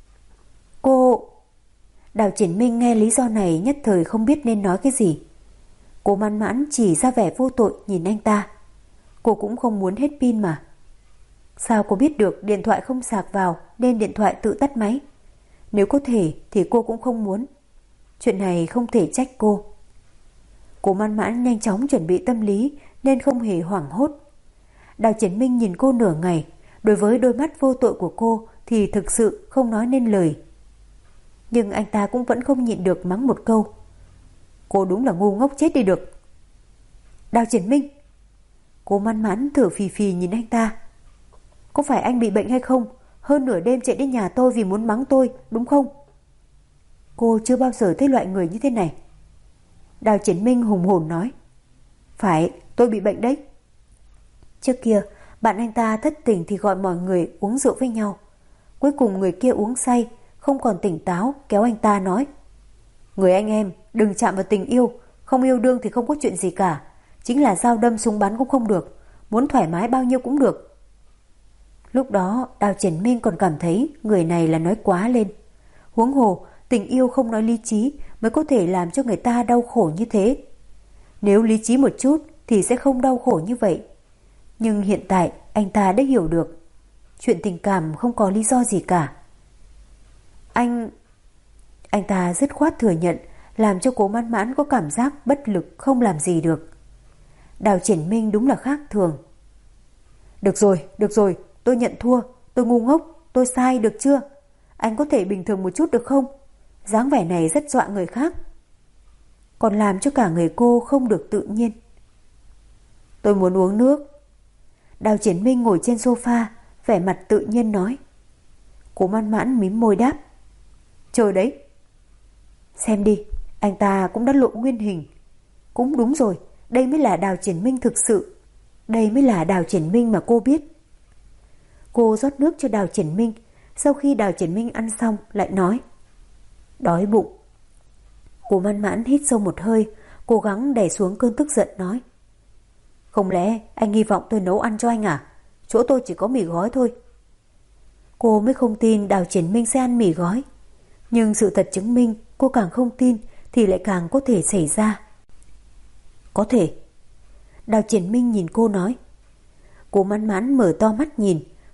Cô... Đào Triển Minh nghe lý do này nhất thời không biết nên nói cái gì. Cô Mãn Mãn chỉ ra vẻ vô tội nhìn anh ta. Cô cũng không muốn hết pin mà. Sao cô biết được điện thoại không sạc vào nên điện thoại tự tắt máy? Nếu có thể thì cô cũng không muốn. Chuyện này không thể trách cô. Cô Mãn Mãn nhanh chóng chuẩn bị tâm lý nên không hề hoảng hốt. Đào Triển Minh nhìn cô nửa ngày, đối với đôi mắt vô tội của cô thì thực sự không nói nên lời. Nhưng anh ta cũng vẫn không nhịn được mắng một câu. Cô đúng là ngu ngốc chết đi được. Đào Triển Minh. Cô Mãn Mãn thở phì phì nhìn anh ta. Có phải anh bị bệnh hay không? Hơn nửa đêm chạy đến nhà tôi vì muốn mắng tôi, đúng không? Cô chưa bao giờ thấy loại người như thế này. Đào Triển Minh hùng hồn nói. Phải, tôi bị bệnh đấy. Trước kia, bạn anh ta thất tình thì gọi mọi người uống rượu với nhau. Cuối cùng người kia uống say, không còn tỉnh táo, kéo anh ta nói. Người anh em, đừng chạm vào tình yêu, không yêu đương thì không có chuyện gì cả. Chính là dao đâm súng bắn cũng không được, muốn thoải mái bao nhiêu cũng được. Lúc đó, Đào Triển Minh còn cảm thấy người này là nói quá lên. Huống hồ, tình yêu không nói lý trí mới có thể làm cho người ta đau khổ như thế. Nếu lý trí một chút thì sẽ không đau khổ như vậy. Nhưng hiện tại anh ta đã hiểu được. Chuyện tình cảm không có lý do gì cả. Anh ta dứt khoát thừa nhận, làm cho cô Mãn Mãn có cảm giác bất lực không làm gì được. Đào Triển Minh đúng là khác thường. Được rồi, tôi nhận thua, tôi ngu ngốc, tôi sai được chưa? Anh có thể bình thường một chút được không? Dáng vẻ này rất dọa người khác. Còn làm cho cả người cô không được tự nhiên. Tôi muốn uống nước. Đào Triển Minh ngồi trên sofa, vẻ mặt tự nhiên nói. Cô Mãn Mãn mím môi đáp. Chờ đấy. Xem đi, anh ta cũng đã lộ nguyên hình. Cũng đúng rồi, đây mới là Đào Triển Minh thực sự. Đây mới là Đào Triển Minh mà cô biết. Cô rót nước cho Đào Triển Minh. Sau khi Đào Triển Minh ăn xong lại nói. Đói bụng. Cô Mãn Mãn hít sâu một hơi, cố gắng đè xuống cơn tức giận nói. Không lẽ anh hy vọng tôi nấu ăn cho anh à? Chỗ tôi chỉ có mì gói thôi. Cô mới không tin Đào Triển Minh sẽ ăn mì gói. Nhưng sự thật chứng minh cô càng không tin thì lại càng có thể xảy ra. Có thể. Đào Triển Minh nhìn cô nói. Cô Mãn Mãn mở to mắt nhìn,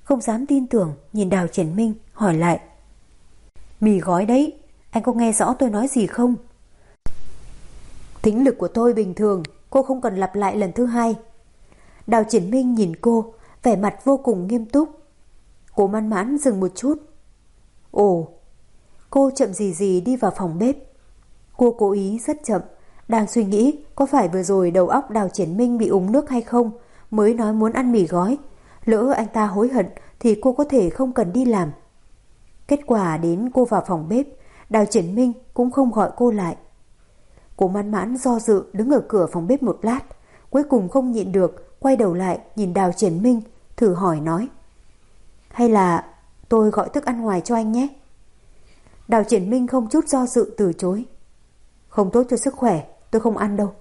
không dám tin tưởng nhìn Đào Triển Minh hỏi lại. Mì gói đấy, anh có nghe rõ tôi nói gì không? Thính lực của tôi bình thường, cô không cần lặp lại lần thứ hai. Đào Triển Minh nhìn cô, vẻ mặt vô cùng nghiêm túc. Cố Mãn Mãn dừng một chút. Ồ, cô chậm gì gì đi vào phòng bếp. Cô cố ý rất chậm, đang suy nghĩ có phải vừa rồi đầu óc Đào Triển Minh bị uống nước hay không mới nói muốn ăn mì gói. Lỡ anh ta hối hận thì cô có thể không cần đi làm. Kết quả đến cô vào phòng bếp, Đào Triển Minh cũng không gọi cô lại. Cố Mãn Mãn do dự đứng ở cửa phòng bếp một lát, cuối cùng không nhịn được, quay đầu lại nhìn Đào Triển Minh, thử hỏi nói. Hay là tôi gọi thức ăn ngoài cho anh nhé? Đào Triển Minh không chút do dự từ chối. Không tốt cho sức khỏe, tôi không ăn đâu.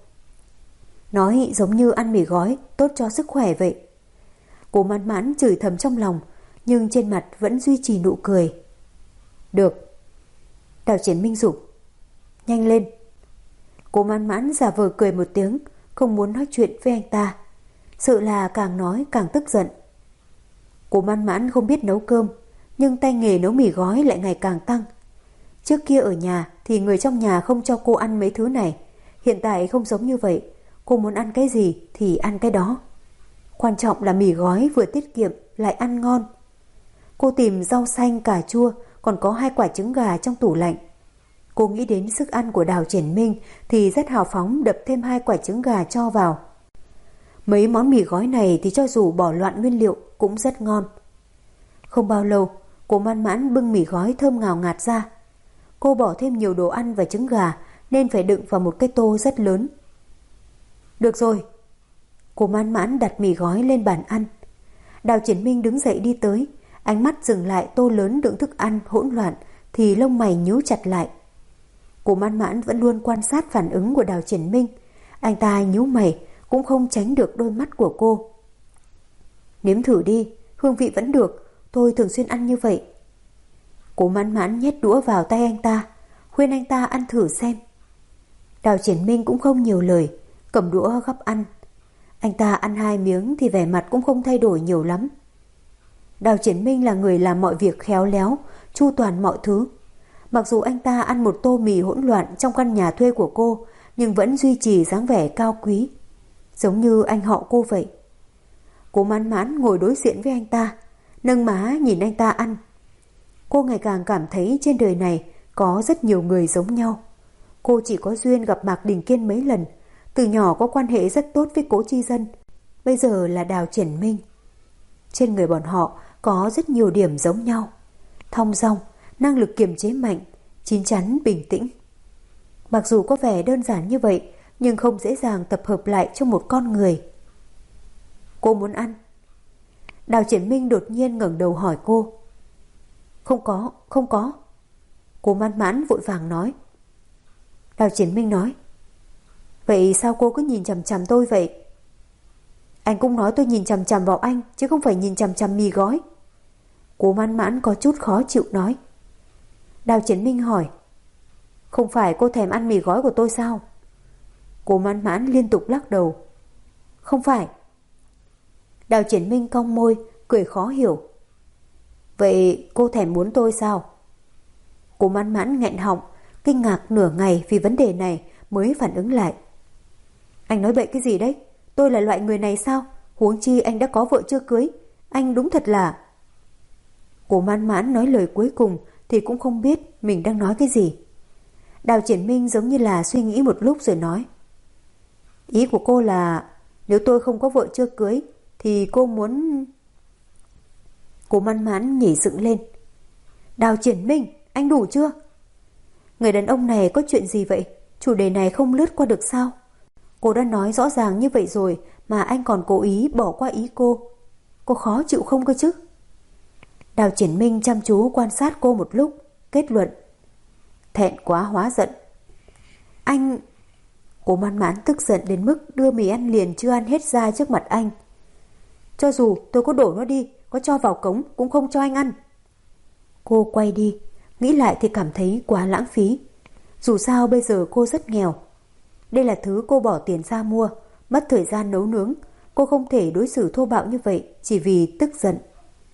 Nói giống như ăn mì gói tốt cho sức khỏe vậy. Cố Mãn Mãn chửi thầm trong lòng, nhưng trên mặt vẫn duy trì nụ cười. Được. Đào Triển Minh giục. Nhanh lên. Cố Mãn Mãn giả vờ cười một tiếng, không muốn nói chuyện với anh ta. Sợ là càng nói càng tức giận. Cố Mãn Mãn không biết nấu cơm, nhưng tay nghề nấu mì gói lại ngày càng tăng. Trước kia ở nhà thì người trong nhà không cho cô ăn mấy thứ này. Hiện tại không giống như vậy. Cô muốn ăn cái gì thì ăn cái đó. Quan trọng là mì gói vừa tiết kiệm lại ăn ngon. Cô tìm rau xanh, cà chua, còn có 2 quả trứng gà trong tủ lạnh. Cô nghĩ đến sức ăn của Đào Triển Minh thì rất hào phóng đập thêm 2 quả trứng gà cho vào. Mấy món mì gói này thì cho dù bỏ loạn nguyên liệu cũng rất ngon. Không bao lâu, Cố Mãn Mãn bưng mì gói thơm ngào ngạt ra. Cô bỏ thêm nhiều đồ ăn và trứng gà nên phải đựng vào một cái tô rất lớn. Được rồi. Cố Mãn Mãn đặt mì gói lên bàn ăn. Đào Triển Minh đứng dậy đi tới, ánh mắt dừng lại tô lớn đựng thức ăn hỗn loạn thì lông mày nhíu chặt lại. Cố Mãn Mãn vẫn luôn quan sát phản ứng của Đào Triển Minh. Anh ta nhíu mày cũng không tránh được đôi mắt của cô. Nếm thử đi, hương vị vẫn được, tôi thường xuyên ăn như vậy. Cố Mãn Mãn nhét đũa vào tay anh ta, khuyên anh ta ăn thử xem. Đào Triển Minh cũng không nhiều lời, cầm đũa gắp ăn. Anh ta ăn 2 miếng thì vẻ mặt cũng không thay đổi nhiều lắm. Đào Triển Minh là người làm mọi việc khéo léo, chu toàn mọi thứ. Mặc dù anh ta ăn một tô mì hỗn loạn trong căn nhà thuê của cô, nhưng vẫn duy trì dáng vẻ cao quý, giống như anh họ cô vậy. Cố Mãn Mãn ngồi đối diện với anh ta, nâng má nhìn anh ta ăn. Cô ngày càng cảm thấy trên đời này có rất nhiều người giống nhau. Cô chỉ có duyên gặp Mạc Đình Kiên mấy lần, từ nhỏ có quan hệ rất tốt với Cố Chi Dân, bây giờ là Đào Triển Minh. Trên người bọn họ có rất nhiều điểm giống nhau. Thong dong, năng lực kiềm chế mạnh, chín chắn bình tĩnh. Mặc dù có vẻ đơn giản như vậy, nhưng không dễ dàng tập hợp lại trong một con người. Cô muốn ăn? Đào Triển Minh đột nhiên ngẩng đầu hỏi cô. Không có. Cố Mãn Mãn vội vàng nói. Đào Triển Minh nói. Vậy sao cô cứ nhìn chằm chằm tôi vậy? Anh cũng nói tôi nhìn chằm chằm vào anh, chứ không phải nhìn chằm chằm mì gói. Cố Mãn Mãn có chút khó chịu nói. Đào Triển Minh hỏi. Không phải cô thèm ăn mì gói của tôi sao? Cố Mãn Mãn liên tục lắc đầu. Không phải. Đào Triển Minh cong môi, cười khó hiểu. Vậy cô thèm muốn tôi sao? Cố Mãn Mãn nghẹn họng, kinh ngạc nửa ngày vì vấn đề này mới phản ứng lại. Anh nói bậy cái gì đấy? Tôi là loại người này sao? Huống chi anh đã có vợ chưa cưới. Anh đúng thật là... Cố Mãn Mãn nói lời cuối cùng thì cũng không biết mình đang nói cái gì. Đào Triển Minh giống như là suy nghĩ một lúc rồi nói. Ý của cô là nếu tôi không có vợ chưa cưới thì cô muốn... Cố Mãn Mãn nhảy dựng lên. Đào Triển Minh, anh đủ chưa? Người đàn ông này có chuyện gì vậy? Chủ đề này không lướt qua được sao? Cô đã nói rõ ràng như vậy rồi mà anh còn cố ý bỏ qua ý cô. Cô khó chịu không cơ chứ? Đào Triển Minh chăm chú quan sát cô một lúc, kết luận. Thẹn quá hóa giận. Anh... Cố Mãn Mãn tức giận đến mức đưa mì ăn liền chưa ăn hết ra trước mặt anh. Cho dù tôi có đổ nó đi, có cho vào cống cũng không cho anh ăn. Cô quay đi, nghĩ lại thì cảm thấy quá lãng phí. Dù sao bây giờ cô rất nghèo. Đây là thứ cô bỏ tiền ra mua, mất thời gian nấu nướng. Cô không thể đối xử thô bạo như vậy chỉ vì tức giận.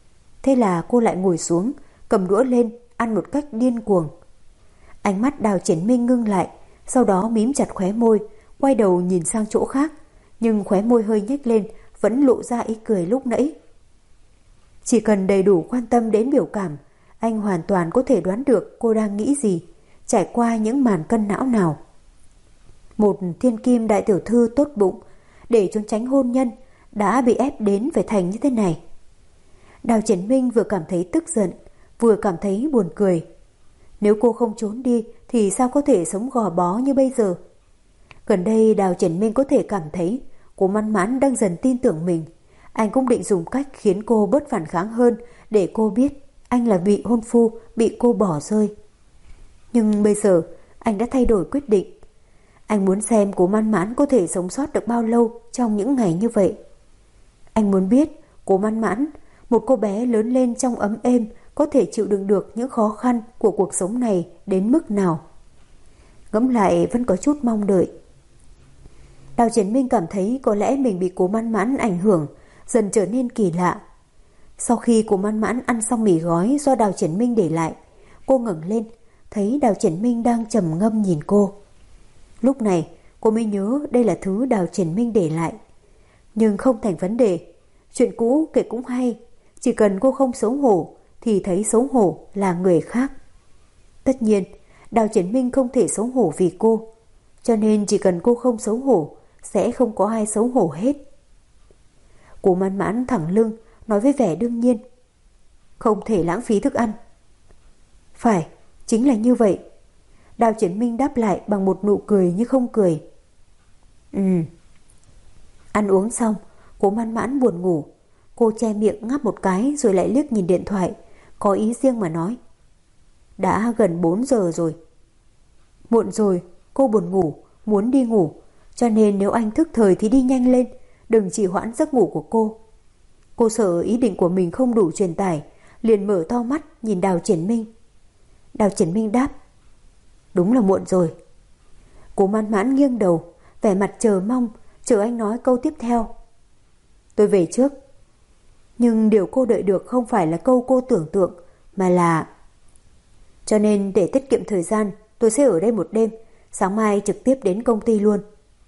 Thế là cô lại ngồi xuống, cầm đũa lên, ăn một cách điên cuồng. Ánh mắt Đào Triển Minh ngưng lại, sau đó mím chặt khóe môi, quay đầu nhìn sang chỗ khác, nhưng khóe môi hơi nhếch lên, vẫn lộ ra ý cười lúc nãy. Chỉ cần đầy đủ quan tâm đến biểu cảm, anh hoàn toàn có thể đoán được cô đang nghĩ gì, trải qua những màn cân não nào. Một thiên kim đại tiểu thư tốt bụng, để trốn tránh hôn nhân, đã bị ép đến phải thành như thế này. Đào Triển Minh vừa cảm thấy tức giận, vừa cảm thấy buồn cười. Nếu cô không trốn đi thì sao có thể sống gò bó như bây giờ? Gần đây Đào Triển Minh có thể cảm thấy cô Mãn Mãn đang dần tin tưởng mình. Anh cũng định dùng cách khiến cô bớt phản kháng hơn, để cô biết anh là vị hôn phu bị cô bỏ rơi. Nhưng bây giờ anh đã thay đổi quyết định. Anh muốn xem cô Mãn Mãn có thể sống sót được bao lâu trong những ngày như vậy. Anh muốn biết cô Mãn Mãn, một cô bé lớn lên trong ấm êm, có thể chịu đựng được những khó khăn của cuộc sống này đến mức nào. Ngẫm lại vẫn có chút mong đợi. Đào Triển Minh cảm thấy có lẽ mình bị cô Mãn Mãn ảnh hưởng, dần trở nên kỳ lạ. Sau khi cô Mãn Mãn ăn xong mì gói do Đào Triển Minh để lại, cô ngẩng lên, thấy Đào Triển Minh đang trầm ngâm nhìn cô. Lúc này cô mới nhớ đây là thứ Đào Triển Minh để lại. Nhưng không thành vấn đề, chuyện cũ kể cũng hay, chỉ cần cô không xấu hổ thì thấy xấu hổ là người khác. Tất nhiên Đào Triển Minh không thể xấu hổ vì cô, cho nên chỉ cần cô không xấu hổ sẽ không có ai xấu hổ hết. Cô Mãn Mãn thẳng lưng nói với vẻ đương nhiên, không thể lãng phí thức ăn. Phải, chính là như vậy. Đào Triển Minh đáp lại bằng một nụ cười như không cười. Ăn uống xong, cô Mãn Mãn buồn ngủ. Cô che miệng ngáp một cái rồi lại liếc nhìn điện thoại, có ý riêng mà nói. Đã gần 4 giờ rồi. Muộn rồi, cô buồn ngủ, muốn đi ngủ, cho nên nếu anh thức thời thì đi nhanh lên, đừng trì hoãn giấc ngủ của cô. Cô sợ ý định của mình không đủ truyền tải, liền mở to mắt nhìn Đào Triển Minh. Đào Triển Minh đáp, đúng là muộn rồi. Cô Mãn Mãn nghiêng đầu, vẻ mặt chờ mong, chờ anh nói câu tiếp theo. Tôi về trước. Nhưng điều cô đợi được không phải là câu cô tưởng tượng, mà là... Cho nên để tiết kiệm thời gian, tôi sẽ ở đây một đêm, sáng mai trực tiếp đến công ty luôn.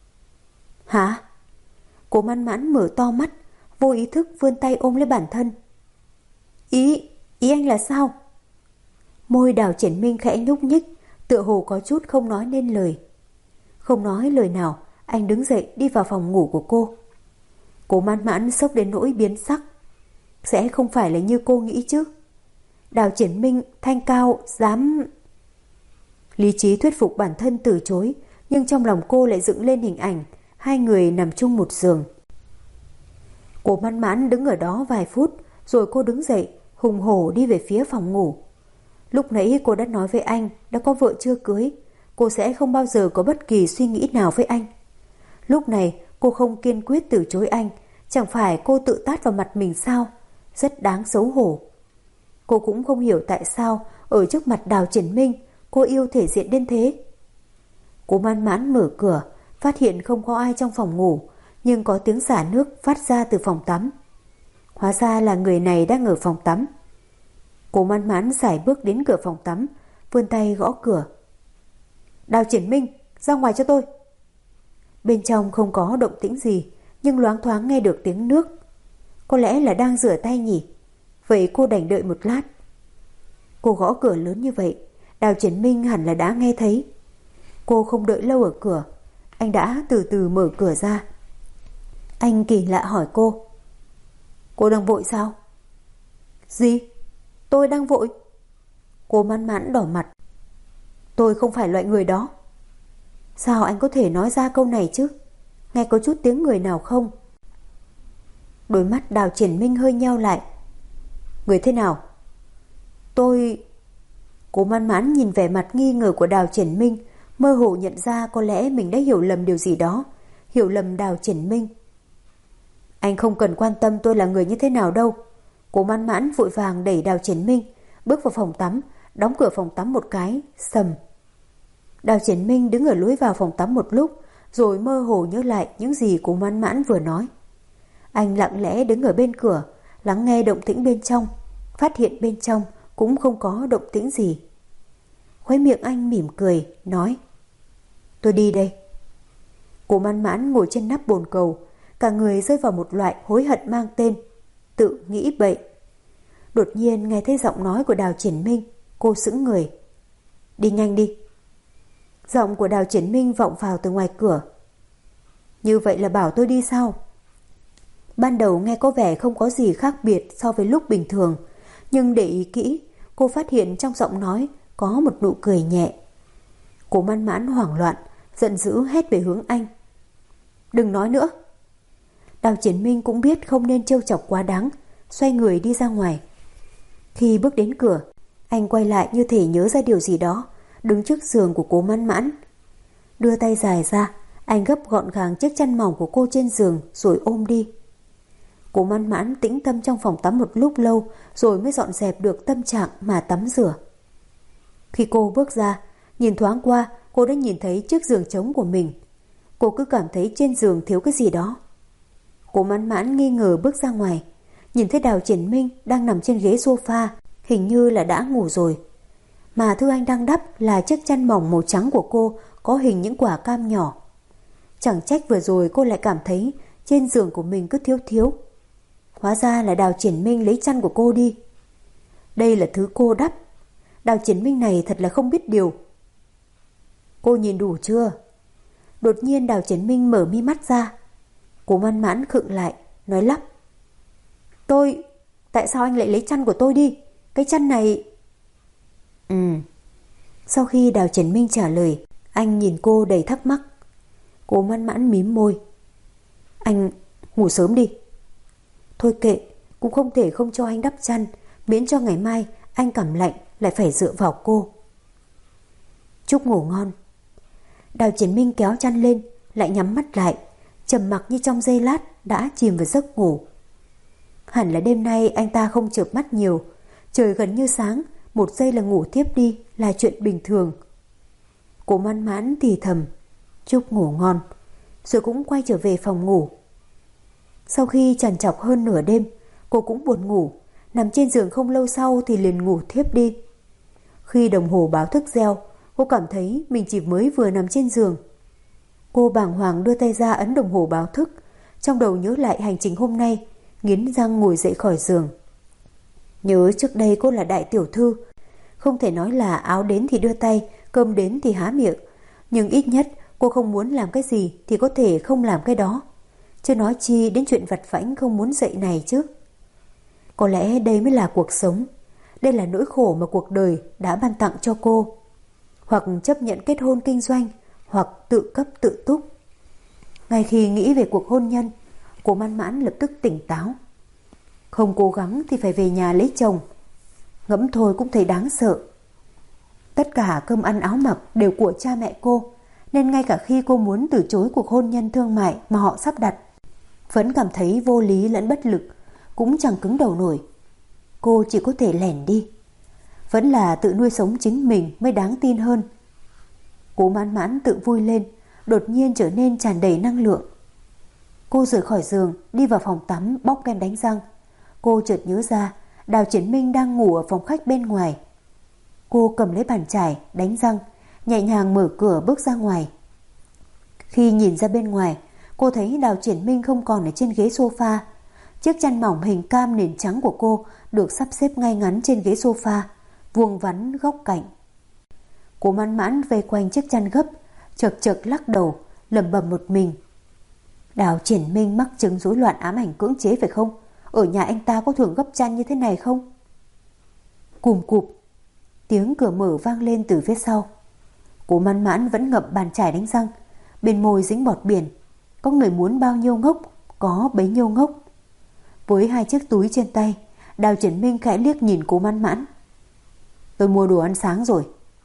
Hả? Cô Mãn Mãn mở to mắt, vô ý thức vươn tay ôm lấy bản thân. Ý anh là sao? Môi Đào Triển Minh khẽ nhúc nhích, tựa hồ có chút không nói nên lời. Không nói lời nào, anh đứng dậy đi vào phòng ngủ của cô. Cô Mãn Mãn sốc đến nỗi biến sắc. Sẽ không phải là như cô nghĩ chứ? Đào Triển Minh thanh cao dám... Lý trí thuyết phục bản thân từ chối, nhưng trong lòng cô lại dựng lên hình ảnh hai người nằm chung một giường. Cô Mãn Mãn đứng ở đó vài phút, rồi cô đứng dậy, hùng hổ đi về phía phòng ngủ. Lúc nãy cô đã nói với anh đã có vợ chưa cưới, cô sẽ không bao giờ có bất kỳ suy nghĩ nào với anh. Lúc này cô không kiên quyết từ chối anh, chẳng phải cô tự tát vào mặt mình sao? Rất đáng xấu hổ. Cô cũng không hiểu tại sao ở trước mặt Đào Triển Minh cô yêu thể diện đến thế. Cô Mãn Mãn mở cửa, phát hiện không có ai trong phòng ngủ, nhưng có tiếng xả nước phát ra từ phòng tắm. Hóa ra là người này đang ở phòng tắm. Cô Mãn Mãn sải bước đến cửa phòng tắm, vươn tay gõ cửa. Đào Triển Minh, ra ngoài cho tôi. Bên trong không có động tĩnh gì, nhưng loáng thoáng nghe được tiếng nước. Có lẽ là đang rửa tay nhỉ? Vậy cô đành đợi một lát. Cô gõ cửa lớn như vậy, Đào Triển Minh hẳn là đã nghe thấy. Cô không đợi lâu ở cửa, anh đã từ từ mở cửa ra. Anh kỳ lạ hỏi cô. Cô đang vội sao? Gì? Tôi đang vội? Cô Mãn Mãn đỏ mặt. Tôi không phải loại người đó. Sao anh có thể nói ra câu này chứ? Nghe có chút tiếng người nào không? Đôi mắt Đào Triển Minh hơi nheo lại. Người thế nào? Tôi... Cô Mãn Mãn nhìn vẻ mặt nghi ngờ của Đào Triển Minh, mơ hồ nhận ra có lẽ mình đã hiểu lầm điều gì đó, hiểu lầm Đào Triển Minh. Anh không cần quan tâm tôi là người như thế nào đâu. Cô Mãn Mãn vội vàng đẩy Đào Triển Minh, bước vào phòng tắm, đóng cửa phòng tắm một cái, sầm. Đào Triển Minh đứng ở lối vào phòng tắm một lúc, rồi mơ hồ nhớ lại những gì cô Mãn Mãn vừa nói. Anh lặng lẽ đứng ở bên cửa, lắng nghe động tĩnh bên trong. phát hiện bên trong cũng không có động tĩnh gì. Khóe miệng anh mỉm cười, nói: tôi đi đây. Cố Mãn Mãn ngồi trên nắp bồn cầu, cả người rơi vào một loại hối hận mang tên tự nghĩ bậy. Đột nhiên nghe thấy giọng nói của Đào Triển Minh, cô sững người. Đi nhanh đi. Giọng của Đào Triển Minh vọng vào từ ngoài cửa. Như vậy là bảo tôi đi sao? Ban đầu nghe có vẻ không có gì khác biệt so với lúc bình thường, nhưng để ý kỹ, cô phát hiện trong giọng nói có một nụ cười nhẹ. Cố Mãn Mãn hoảng loạn, giận dữ hét về hướng anh. Đừng nói nữa. Đào Triển Minh cũng biết không nên trêu chọc quá đáng, xoay người đi ra ngoài. Khi bước đến cửa, anh quay lại như thể nhớ ra điều gì đó, đứng trước giường của Cố Mãn Mãn. Đưa tay dài ra, anh gấp gọn gàng chiếc chăn mỏng của cô trên giường rồi ôm đi. Cố Mãn Mãn tĩnh tâm trong phòng tắm một lúc lâu rồi mới dọn dẹp được tâm trạng mà tắm rửa. Khi cô bước ra, nhìn thoáng qua, cô đã nhìn thấy chiếc giường trống của mình. Cô cứ cảm thấy trên giường thiếu cái gì đó. Cố Mãn Mãn nghi ngờ bước ra ngoài, nhìn thấy Đào Triển Minh đang nằm trên ghế sofa, hình như là đã ngủ rồi. Mà thứ anh đang đắp là chiếc chăn mỏng màu trắng của cô, có hình những quả cam nhỏ. Chẳng trách vừa rồi cô lại cảm thấy trên giường của mình cứ thiếu thiếu. Hóa ra là Đào Triển Minh lấy chăn của cô đi. Đây là thứ cô đắp. Đào Triển Minh này thật là không biết điều. Cô nhìn đủ chưa? Đột nhiên Đào Triển Minh mở mi mắt ra. Cố Mãn Mãn khựng lại, nói lắp. Tại sao anh lại lấy chăn của tôi đi? Cái chăn này... Sau khi Đào Triển Minh trả lời, anh nhìn cô đầy thắc mắc. Cố Mãn Mãn mím môi. Anh ngủ sớm đi. Thôi kệ, cũng không thể không cho anh đắp chăn, miễn cho ngày mai anh cảm lạnh lại phải dựa vào cô. Chúc ngủ ngon. Đào Triển Minh kéo chăn lên, lại nhắm mắt lại, trầm mặc như trong giây lát đã chìm vào giấc ngủ. Hẳn là đêm nay anh ta không chợp mắt nhiều, trời gần như sáng, một giây là ngủ tiếp đi là chuyện bình thường. Cố Mãn Mãn thì thầm chúc ngủ ngon, rồi cũng quay trở về phòng ngủ. Sau khi trằn trọc hơn nửa đêm, cô cũng buồn ngủ, nằm trên giường không lâu sau thì liền ngủ thiếp đi. Khi đồng hồ báo thức reo, cô cảm thấy mình chỉ mới vừa nằm trên giường. Cô bàng hoàng đưa tay ra ấn đồng hồ báo thức, trong đầu nhớ lại hành trình hôm nay, nghiến răng ngồi dậy khỏi giường. Nhớ trước đây cô là đại tiểu thư, không thể nói là áo đến thì đưa tay, cơm đến thì há miệng, nhưng ít nhất cô không muốn làm cái gì thì có thể không làm cái đó, chứ nói chi đến chuyện vặt vãnh không muốn dậy này chứ. Có lẽ đây mới là cuộc sống, đây là nỗi khổ mà cuộc đời đã ban tặng cho cô. Hoặc chấp nhận kết hôn kinh doanh, hoặc tự cấp tự túc. Ngay khi nghĩ về cuộc hôn nhân, Cố Mãn Mãn lập tức tỉnh táo. Không cố gắng thì phải về nhà lấy chồng. Ngẫm thôi cũng thấy đáng sợ. Tất cả cơm ăn áo mặc đều của cha mẹ cô, nên ngay cả khi cô muốn từ chối cuộc hôn nhân thương mại mà họ sắp đặt, vẫn cảm thấy vô lý lẫn bất lực, cũng chẳng cứng đầu nổi. Cô chỉ có thể lẻn đi. Vẫn là tự nuôi sống chính mình mới đáng tin hơn. Cố Mãn Mãn tự vui lên, đột nhiên trở nên tràn đầy năng lượng. Cô rời khỏi giường, đi vào phòng tắm bóc kem đánh răng. Cô chợt nhớ ra Đào Triển Minh đang ngủ ở phòng khách bên ngoài. Cô cầm lấy bàn chải, đánh răng, nhẹ nhàng mở cửa bước ra ngoài. Khi nhìn ra bên ngoài, cô thấy Đào Triển Minh không còn ở trên ghế sofa. Chiếc chăn mỏng hình cam nền trắng của cô được sắp xếp ngay ngắn trên ghế sofa, vuông vắn góc cạnh. Cố Mãn Mãn vây quanh chiếc chăn gấp, chật chật lắc đầu, lẩm bẩm một mình. Đào Triển Minh mắc chứng rối loạn ám ảnh cưỡng chế phải không? Ở nhà anh ta có thường gấp chăn như thế này không? Cùm cụp, tiếng cửa mở vang lên từ phía sau. Cố Mãn Mãn vẫn ngậm bàn chải đánh răng, bên môi dính bọt biển. Có người muốn bao nhiêu ngốc, có bấy nhiêu ngốc. Với hai chiếc túi trên tay, Đào Triển Minh khẽ liếc nhìn Cố Mãn Mãn. Tôi mua đồ ăn sáng rồi.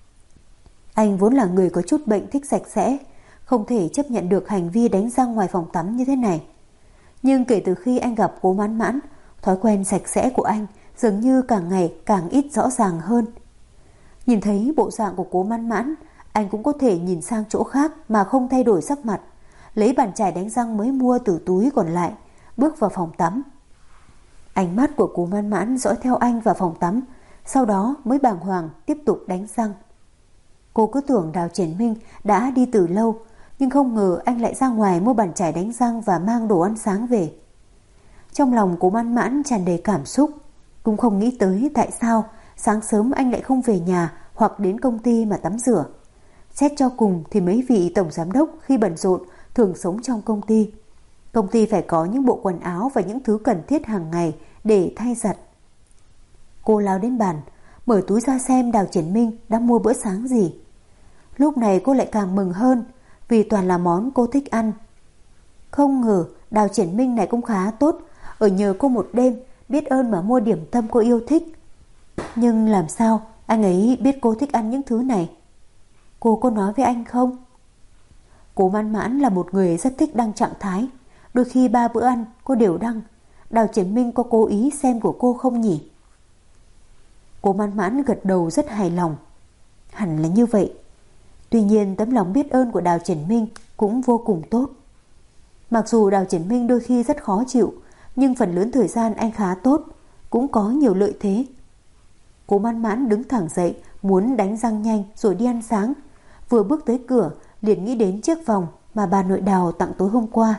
Anh vốn là người có chút bệnh thích sạch sẽ, không thể chấp nhận được hành vi đánh răng ngoài phòng tắm như thế này. Nhưng kể từ khi anh gặp Cố Mãn Mãn, thói quen sạch sẽ của anh dường như càng ngày càng ít rõ ràng hơn. Nhìn thấy bộ dạng của Cố Mãn Mãn, anh cũng có thể nhìn sang chỗ khác mà không thay đổi sắc mặt, lấy bàn chải đánh răng mới mua từ túi còn lại, bước vào phòng tắm. Ánh mắt của Cố Man Mãn dõi theo anh vào phòng tắm, sau đó mới bàng hoàng tiếp tục đánh răng. Cô cứ tưởng Đào Triển Minh đã đi từ lâu, nhưng không ngờ anh lại ra ngoài mua bàn chải đánh răng và mang đồ ăn sáng về. Trong lòng Cố Man Mãn tràn đầy cảm xúc, cũng không nghĩ tới tại sao sáng sớm anh lại không về nhà hoặc đến công ty mà tắm rửa. Xét cho cùng thì mấy vị tổng giám đốc khi bận rộn thường sống trong công ty. Công ty phải có những bộ quần áo và những thứ cần thiết hàng ngày để thay giặt. Cô lao đến bàn, mở túi ra xem Đào Triển Minh đã mua bữa sáng gì. Lúc này cô lại càng mừng hơn vì toàn là món cô thích ăn. Không ngờ Đào Triển Minh này cũng khá tốt, ở nhờ cô một đêm, biết ơn mà mua điểm tâm cô yêu thích. Nhưng làm sao anh ấy biết cô thích ăn những thứ này? Cô có nói với anh không? Cố Man Mãn là một người rất thích đăng trạng thái. Đôi khi 3 bữa ăn cô đều đăng. Đào Triển Minh có cố ý xem của cô không nhỉ? Cố Man Mãn gật đầu rất hài lòng. Hẳn là như vậy. Tuy nhiên tấm lòng biết ơn của Đào Triển Minh cũng vô cùng tốt. Mặc dù Đào Triển Minh đôi khi rất khó chịu, nhưng phần lớn thời gian anh khá tốt, cũng có nhiều lợi thế. Cố Man Mãn đứng thẳng dậy, muốn đánh răng nhanh rồi đi ăn sáng. Vừa bước tới cửa liền nghĩ đến chiếc vòng mà bà nội Đào tặng tối hôm qua.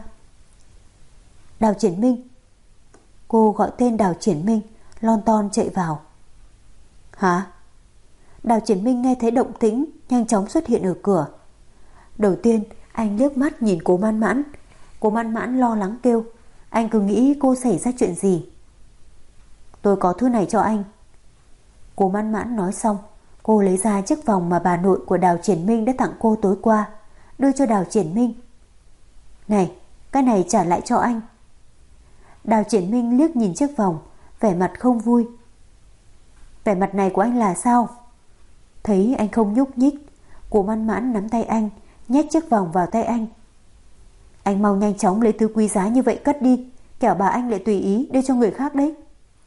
Đào Triển Minh. Cô gọi tên Đào Triển Minh, lon ton chạy vào. Hả? Đào Triển Minh nghe thấy động tĩnh, nhanh chóng xuất hiện ở cửa. Đầu tiên anh liếc mắt nhìn Cố Man Mãn. Cố Man Mãn lo lắng kêu. Anh cứ nghĩ cô xảy ra chuyện gì. Tôi có thứ này cho anh. Cố Man Mãn nói xong, cô lấy ra chiếc vòng mà bà nội của Đào Triển Minh đã tặng cô tối qua, đưa cho Đào Triển Minh. Này, cái này trả lại cho anh. Đào Triển Minh liếc nhìn chiếc vòng, vẻ mặt không vui. Vẻ mặt này của anh là sao? Thấy anh không nhúc nhích, Cố Man Mãn nắm tay anh, nhét chiếc vòng vào tay anh. Anh mau nhanh chóng lấy thứ quý giá như vậy cất đi, kẻo bà anh lại tùy ý đưa cho người khác đấy.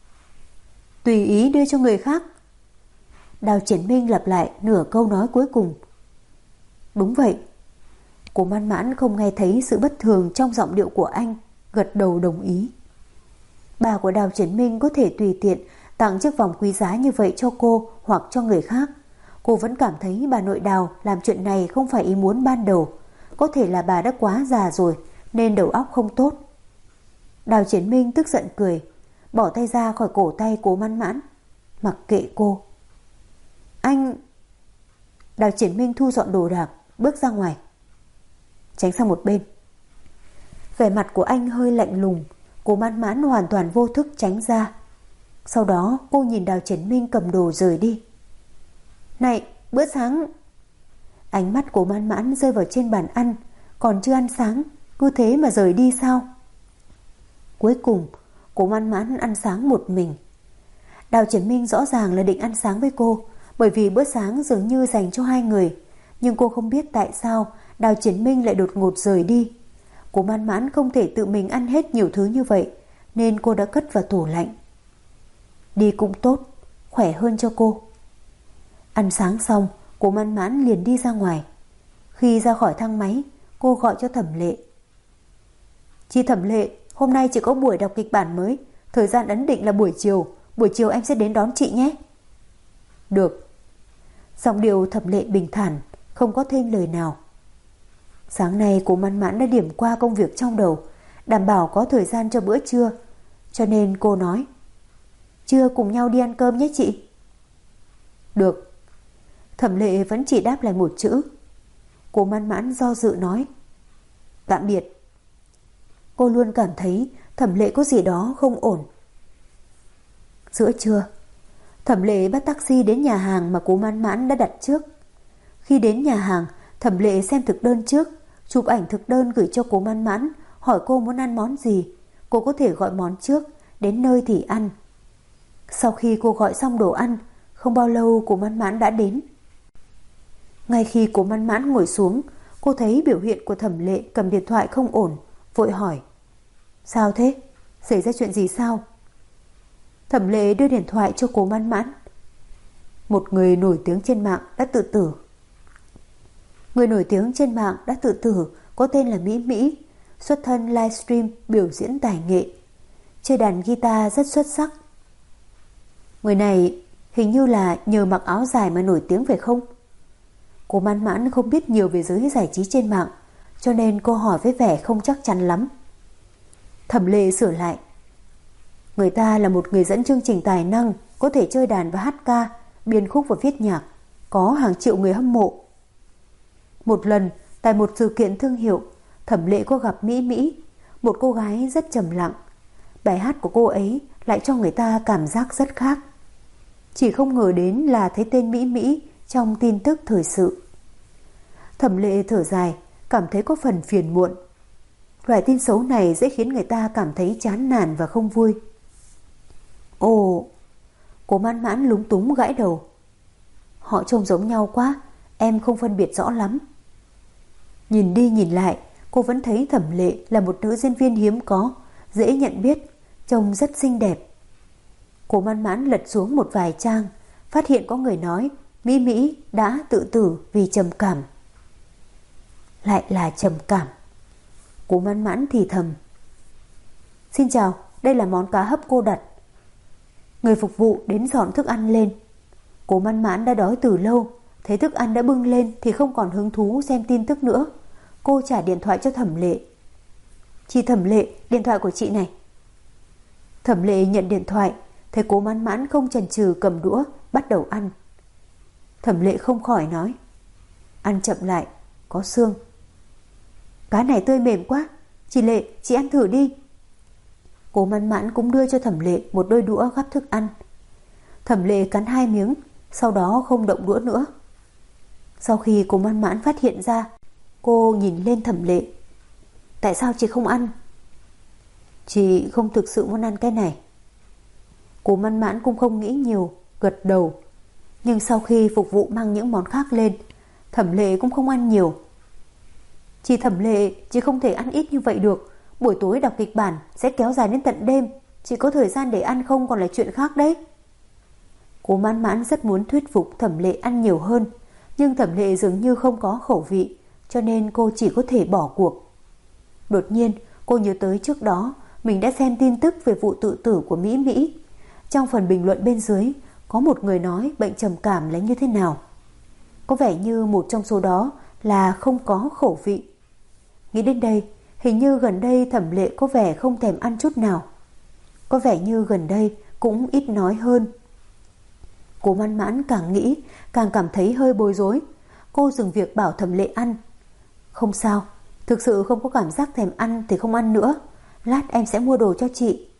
Tùy ý đưa cho người khác? Đào Triển Minh lặp lại nửa câu nói cuối cùng. Đúng vậy. Cố Man Mãn không nghe thấy sự bất thường trong giọng điệu của anh, gật đầu đồng ý. Bà của Đào Triển Minh có thể tùy tiện tặng chiếc vòng quý giá như vậy cho cô hoặc cho người khác. Cô vẫn cảm thấy bà nội Đào làm chuyện này không phải ý muốn ban đầu. Có thể là bà đã quá già rồi nên đầu óc không tốt. Đào Triển Minh tức giận cười, bỏ tay ra khỏi cổ tay Cố Man Mãn, mặc kệ cô. Anh... Đào Triển Minh thu dọn đồ đạc, bước ra ngoài. Tránh sang một bên. Vẻ mặt của anh hơi lạnh lùng. Cố Man Mãn hoàn toàn vô thức tránh ra. Sau đó cô nhìn Đào Triển Minh cầm đồ rời đi. Này, bữa sáng... Ánh mắt Cố Man Mãn rơi vào trên bàn ăn. Còn chưa ăn sáng, cứ thế mà rời đi sao? Cuối cùng Cố Man Mãn ăn sáng một mình. Đào Triển Minh rõ ràng là định ăn sáng với cô, bởi vì bữa sáng dường như dành cho hai người. Nhưng cô không biết tại sao Đào Triển Minh lại đột ngột rời đi. Cố Man Mãn không thể tự mình ăn hết nhiều thứ như vậy, nên cô đã cất vào tủ lạnh. Đi cũng tốt, khỏe hơn cho cô. Ăn sáng xong, Cố Man Mãn liền đi ra ngoài. Khi ra khỏi thang máy, cô gọi cho Thẩm Lệ. Chị Thẩm Lệ, hôm nay chị có buổi đọc kịch bản mới, thời gian ấn định là buổi chiều em sẽ đến đón chị nhé. Được. Giọng điệu Thẩm Lệ bình thản, không có thêm lời nào. Sáng nay Cố Man Mãn đã điểm qua công việc trong đầu, đảm bảo có thời gian cho bữa trưa, cho nên cô nói: Trưa cùng nhau đi ăn cơm nhé chị. Được. Thẩm Lệ vẫn chỉ đáp lại một chữ. Cố Man Mãn do dự nói: Tạm biệt. Cô luôn cảm thấy Thẩm Lệ có gì đó không ổn. Giữa trưa, Thẩm Lệ bắt taxi đến nhà hàng mà Cố Man Mãn đã đặt trước. Khi đến nhà hàng, Thẩm Lệ xem thực đơn trước, chụp ảnh thực đơn gửi cho Cố Man Mãn, hỏi cô muốn ăn món gì. Cô có thể gọi món trước, đến nơi thì ăn. Sau khi cô gọi xong đồ ăn, không bao lâu Cố Man Mãn đã đến. Ngay khi Cố Man Mãn ngồi xuống, cô thấy biểu hiện của Thẩm Lệ cầm điện thoại không ổn, vội hỏi: Sao thế? Xảy ra chuyện gì sao? Thẩm Lệ đưa điện thoại cho Cố Man Mãn. Một người nổi tiếng trên mạng đã tự tử. Người nổi tiếng trên mạng đã tự tử có tên là Mỹ Mỹ, xuất thân livestream biểu diễn tài nghệ. chơi đàn guitar rất xuất sắc. Người này hình như là nhờ mặc áo dài mà nổi tiếng phải không? Cô Mãn Mãn không biết nhiều về giới giải trí trên mạng, cho nên cô hỏi với vẻ không chắc chắn lắm. Thẩm Lệ sửa lại. Người ta là một người dẫn chương trình tài năng, có thể chơi đàn và hát ca, biên khúc và viết nhạc, có hàng triệu người hâm mộ. Một lần, tại một sự kiện thương hiệu, Thẩm Lệ có gặp Mỹ Mỹ, một cô gái rất trầm lặng. Bài hát của cô ấy lại cho người ta cảm giác rất khác. Chỉ không ngờ đến là thấy tên Mỹ Mỹ trong tin tức thời sự. Thẩm Lệ thở dài, cảm thấy có phần phiền muộn. Loại tin xấu này dễ khiến người ta cảm thấy chán nản và không vui. Ồ, cô Mãn Mãn lúng túng gãi đầu. Họ trông giống nhau quá, em không phân biệt rõ lắm. Nhìn đi nhìn lại, cô vẫn thấy Thẩm Lệ là một nữ diễn viên hiếm có, dễ nhận biết, trông rất xinh đẹp. Cô Mãn Mãn lật xuống một vài trang, phát hiện có người nói Mỹ Mỹ đã tự tử vì trầm cảm. Lại là trầm cảm. Cô Mãn Mãn thì thầm. Xin chào, đây là món cá hấp cô đặt. Người phục vụ đến dọn thức ăn lên. Cô Mãn Mãn đã đói từ lâu, thấy thức ăn đã bưng lên thì không còn hứng thú xem tin tức nữa. Cô trả điện thoại cho Thẩm Lệ. Chị Thẩm Lệ, điện thoại của chị này. Thẩm Lệ nhận điện thoại, thấy cô Mãn Mãn không chần chừ cầm đũa bắt đầu ăn. Thẩm Lệ không khỏi nói. Ăn chậm lại, có xương. Cá này tươi mềm quá, chị Lệ, chị ăn thử đi. Cô Mãn Mãn cũng đưa cho Thẩm Lệ một đôi đũa gắp thức ăn. Thẩm Lệ cắn 2 miếng, sau đó không động đũa nữa. Sau khi cô Mãn Mãn phát hiện ra, cô nhìn lên Thẩm Lệ. Tại sao chị không ăn? Chị không thực sự muốn ăn cái này. Cô Mãn Mãn cũng không nghĩ nhiều, gật đầu. Nhưng sau khi phục vụ mang những món khác lên, Thẩm Lệ cũng không ăn nhiều. Chị Thẩm Lệ, chị không thể ăn ít như vậy được. Buổi tối đọc kịch bản sẽ kéo dài đến tận đêm. Chị có thời gian để ăn không còn là chuyện khác đấy. Cô Mãn Mãn rất muốn thuyết phục Thẩm Lệ ăn nhiều hơn, nhưng Thẩm Lệ dường như không có khẩu vị, cho nên cô chỉ có thể bỏ cuộc. Đột nhiên cô nhớ tới trước đó mình đã xem tin tức về vụ tự tử của Mỹ Mỹ. Trong phần bình luận bên dưới có một người nói bệnh trầm cảm là như thế nào. Có vẻ như một trong số đó là không có khẩu vị. Nghĩ đến đây, hình như gần đây Thẩm Lệ có vẻ không thèm ăn chút nào. Có vẻ như gần đây cũng ít nói hơn. Cô Mãn Mãn càng nghĩ càng cảm thấy hơi bối rối. Cô dừng việc bảo Thẩm Lệ ăn. Không sao, thực sự không có cảm giác thèm ăn thì không ăn nữa. Lát em sẽ mua đồ cho chị.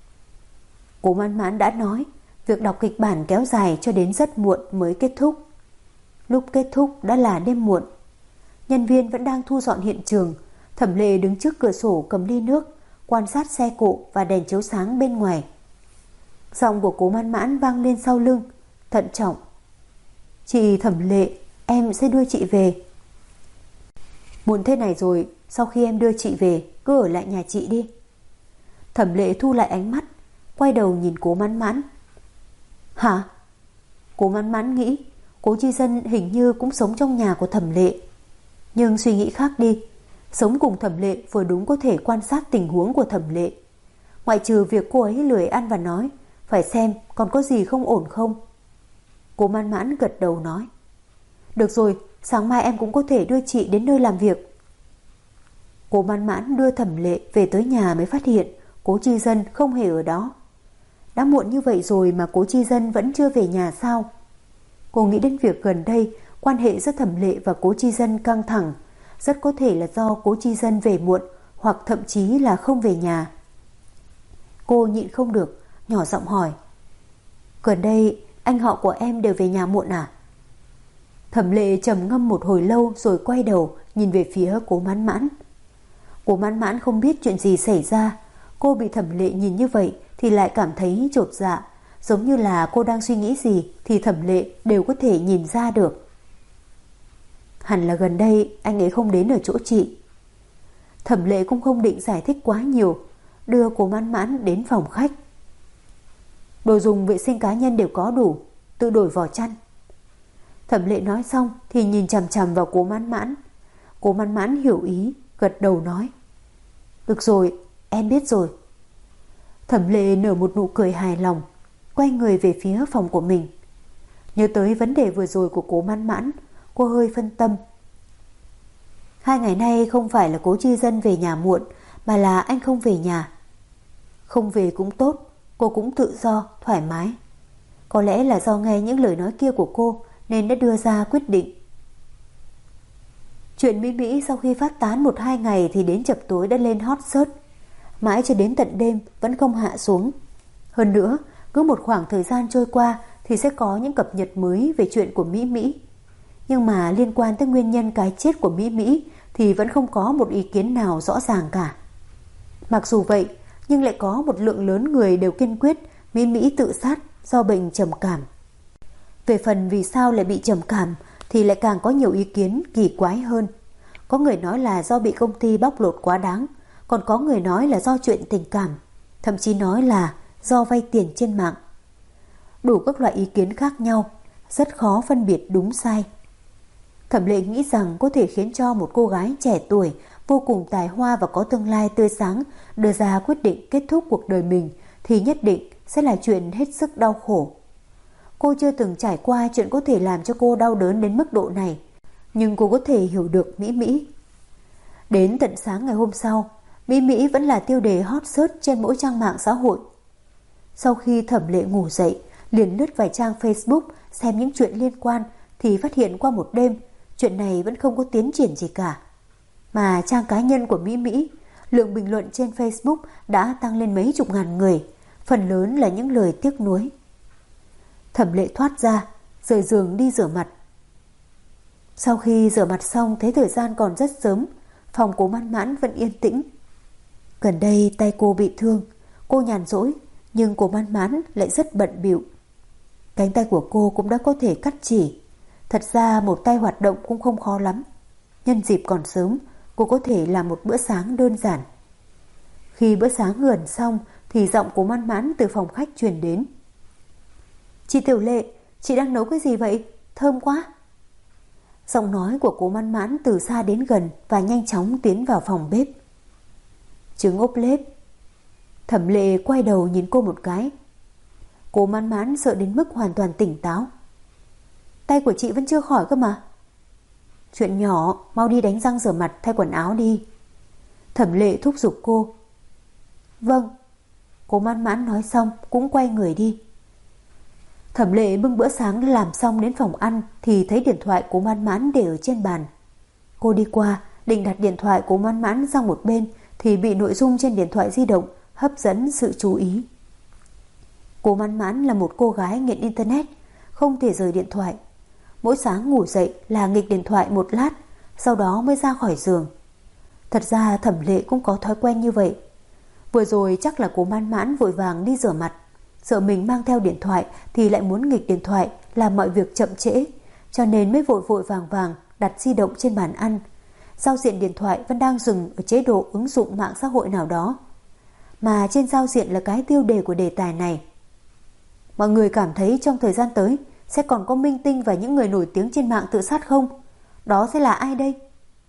Cô Mãn Mãn đã nói việc đọc kịch bản kéo dài cho đến rất muộn mới kết thúc. Lúc kết thúc đã là đêm muộn. Nhân viên vẫn đang thu dọn hiện trường. Thẩm Lệ đứng trước cửa sổ cầm ly nước, quan sát xe cộ và đèn chiếu sáng bên ngoài. Giọng của cô Mãn Mãn vang lên sau lưng, thận trọng. Chị Thẩm Lệ, em sẽ đưa chị về. Muộn thế này rồi, sau khi em đưa chị về, cứ ở lại nhà chị đi. Thẩm Lệ thu lại ánh mắt, quay đầu nhìn cô Mãn Mãn. Hả? Cô Mãn Mãn nghĩ Cố Chi Dân hình như cũng sống trong nhà của Thẩm Lệ. Nhưng suy nghĩ khác đi, sống cùng Thẩm Lệ vừa đúng có thể quan sát tình huống của Thẩm Lệ. Ngoại trừ việc cô ấy lười ăn và nói, phải xem còn có gì không ổn không. Cô Mãn Mãn gật đầu nói. Được rồi, sáng mai em cũng có thể đưa chị đến nơi làm việc. Cô Mãn Mãn đưa Thẩm Lệ về tới nhà mới phát hiện Cố Chi Dân không hề ở đó. Đã muộn như vậy rồi mà Cố Chi Dân vẫn chưa về nhà sao? Cô nghĩ đến việc gần đây quan hệ giữa Thẩm Lệ và Cố Chi Dân căng thẳng, rất có thể là do Cố Chi Dân về muộn hoặc thậm chí là không về nhà. Cô nhịn không được, nhỏ giọng hỏi. Gần đây anh họ của em đều về nhà muộn à? Thẩm Lệ trầm ngâm một hồi lâu rồi quay đầu nhìn về phía Cố Mãn Mãn. Cố Mãn Mãn không biết chuyện gì xảy ra. Cô bị Thẩm Lệ nhìn như vậy thì lại cảm thấy chột dạ, giống như là cô đang suy nghĩ gì thì Thẩm Lệ đều có thể nhìn ra được. Hẳn là gần đây anh ấy không đến ở chỗ chị. Thẩm Lệ cũng không định giải thích quá nhiều, đưa Cố Mãn Mãn đến phòng khách. Đồ dùng vệ sinh cá nhân đều có đủ, tự đổi vỏ chăn. Thẩm Lệ nói xong thì nhìn chằm chằm vào Cố Mãn Mãn. Cố Mãn Mãn hiểu ý, gật đầu nói. Được rồi, em biết rồi. Thẩm Lệ nở một nụ cười hài lòng, quay người về phía phòng của mình. Nhớ tới vấn đề vừa rồi của Cố Mãn Mãn, cô hơi phân tâm. 2 ngày nay không phải là Cố Chi Dân về nhà muộn, mà là anh không về nhà. Không về cũng tốt, cô cũng tự do, thoải mái. Có lẽ là do nghe những lời nói kia của cô nên đã đưa ra quyết định. Chuyện Mỹ Mỹ sau khi phát tán 1-2 ngày thì đến chập tối đã lên hot search. Mãi cho đến tận đêm vẫn không hạ xuống. Hơn nữa, cứ một khoảng thời gian trôi qua thì sẽ có những cập nhật mới về chuyện của Mỹ Mỹ. Nhưng mà liên quan tới nguyên nhân cái chết của Mỹ Mỹ thì vẫn không có một ý kiến nào rõ ràng cả. Mặc dù vậy, nhưng lại có một lượng lớn người đều kiên quyết Mỹ Mỹ tự sát do bệnh trầm cảm. Về phần vì sao lại bị trầm cảm thì lại càng có nhiều ý kiến kỳ quái hơn. Có người nói là do bị công ty bóc lột quá đáng, còn có người nói là do chuyện tình cảm, thậm chí nói là do vay tiền trên mạng. Đủ các loại ý kiến khác nhau, rất khó phân biệt đúng sai. Thẩm Lệ nghĩ rằng có thể khiến cho một cô gái trẻ tuổi, vô cùng tài hoa và có tương lai tươi sáng đưa ra quyết định kết thúc cuộc đời mình thì nhất định sẽ là chuyện hết sức đau khổ. Cô chưa từng trải qua chuyện có thể làm cho cô đau đớn đến mức độ này, nhưng cô có thể hiểu được Mỹ Mỹ. Đến tận sáng ngày hôm sau, Mỹ Mỹ vẫn là tiêu đề hot search trên mỗi trang mạng xã hội. Sau khi Thẩm Lệ ngủ dậy, liền lướt vài trang Facebook xem những chuyện liên quan thì phát hiện qua một đêm, chuyện này vẫn không có tiến triển gì cả. Mà trang cá nhân của Mỹ Mỹ, lượng bình luận trên Facebook đã tăng lên mấy chục ngàn người, phần lớn là những lời tiếc nuối. Thẩm Lệ thoát ra, rời giường đi rửa mặt. Sau khi rửa mặt xong thấy thời gian còn rất sớm, phòng Cố Mãn Mãn vẫn yên tĩnh. Gần đây tay cô bị thương, cô nhàn rỗi, nhưng Cố Mãn Mãn lại rất bận bịu. Cánh tay của cô cũng đã có thể cắt chỉ. Thật ra một tay hoạt động cũng không khó lắm. Nhân dịp còn sớm, cô có thể làm một bữa sáng đơn giản. Khi bữa sáng gần xong thì giọng Cố Mãn Mãn từ phòng khách truyền đến. Chị Tiểu Lệ, chị đang nấu cái gì vậy? Thơm quá. Giọng nói của Cố Mãn Mãn từ xa đến gần và nhanh chóng tiến vào phòng bếp. Trứng ốp lết. Thẩm Lệ quay đầu nhìn cô một cái. Cố Mãn Mãn sợ đến mức hoàn toàn tỉnh táo. Tay của chị vẫn chưa khỏi cơ mà. Chuyện nhỏ, mau đi đánh răng rửa mặt thay quần áo đi. Thẩm Lệ thúc giục cô. Vâng. Cố Mãn Mãn nói xong cũng quay người đi. Thẩm Lệ bưng bữa sáng đã làm xong đến phòng ăn thì thấy điện thoại Cố Mãn Mãn để ở trên bàn. Cô đi qua định đặt điện thoại Cố Mãn Mãn sang một bên thì bị nội dung trên điện thoại di động hấp dẫn sự chú ý. Cố Mãn Mãn là một cô gái nghiện internet, không thể rời điện thoại. Mỗi sáng ngủ dậy là nghịch điện thoại một lát, sau đó mới ra khỏi giường. Thật ra Thẩm Lệ cũng có thói quen như vậy. Vừa rồi chắc là Cố Mãn Mãn vội vàng đi rửa mặt, sợ mình mang theo điện thoại thì lại muốn nghịch điện thoại, làm mọi việc chậm trễ, cho nên mới vội vội vàng vàng đặt di động trên bàn ăn. Giao diện điện thoại vẫn đang dừng ở chế độ ứng dụng mạng xã hội nào đó, mà trên giao diện là cái tiêu đề của đề tài này. Mọi người cảm thấy trong thời gian tới sẽ còn có minh tinh và những người nổi tiếng trên mạng tự sát không? Đó sẽ là ai đây?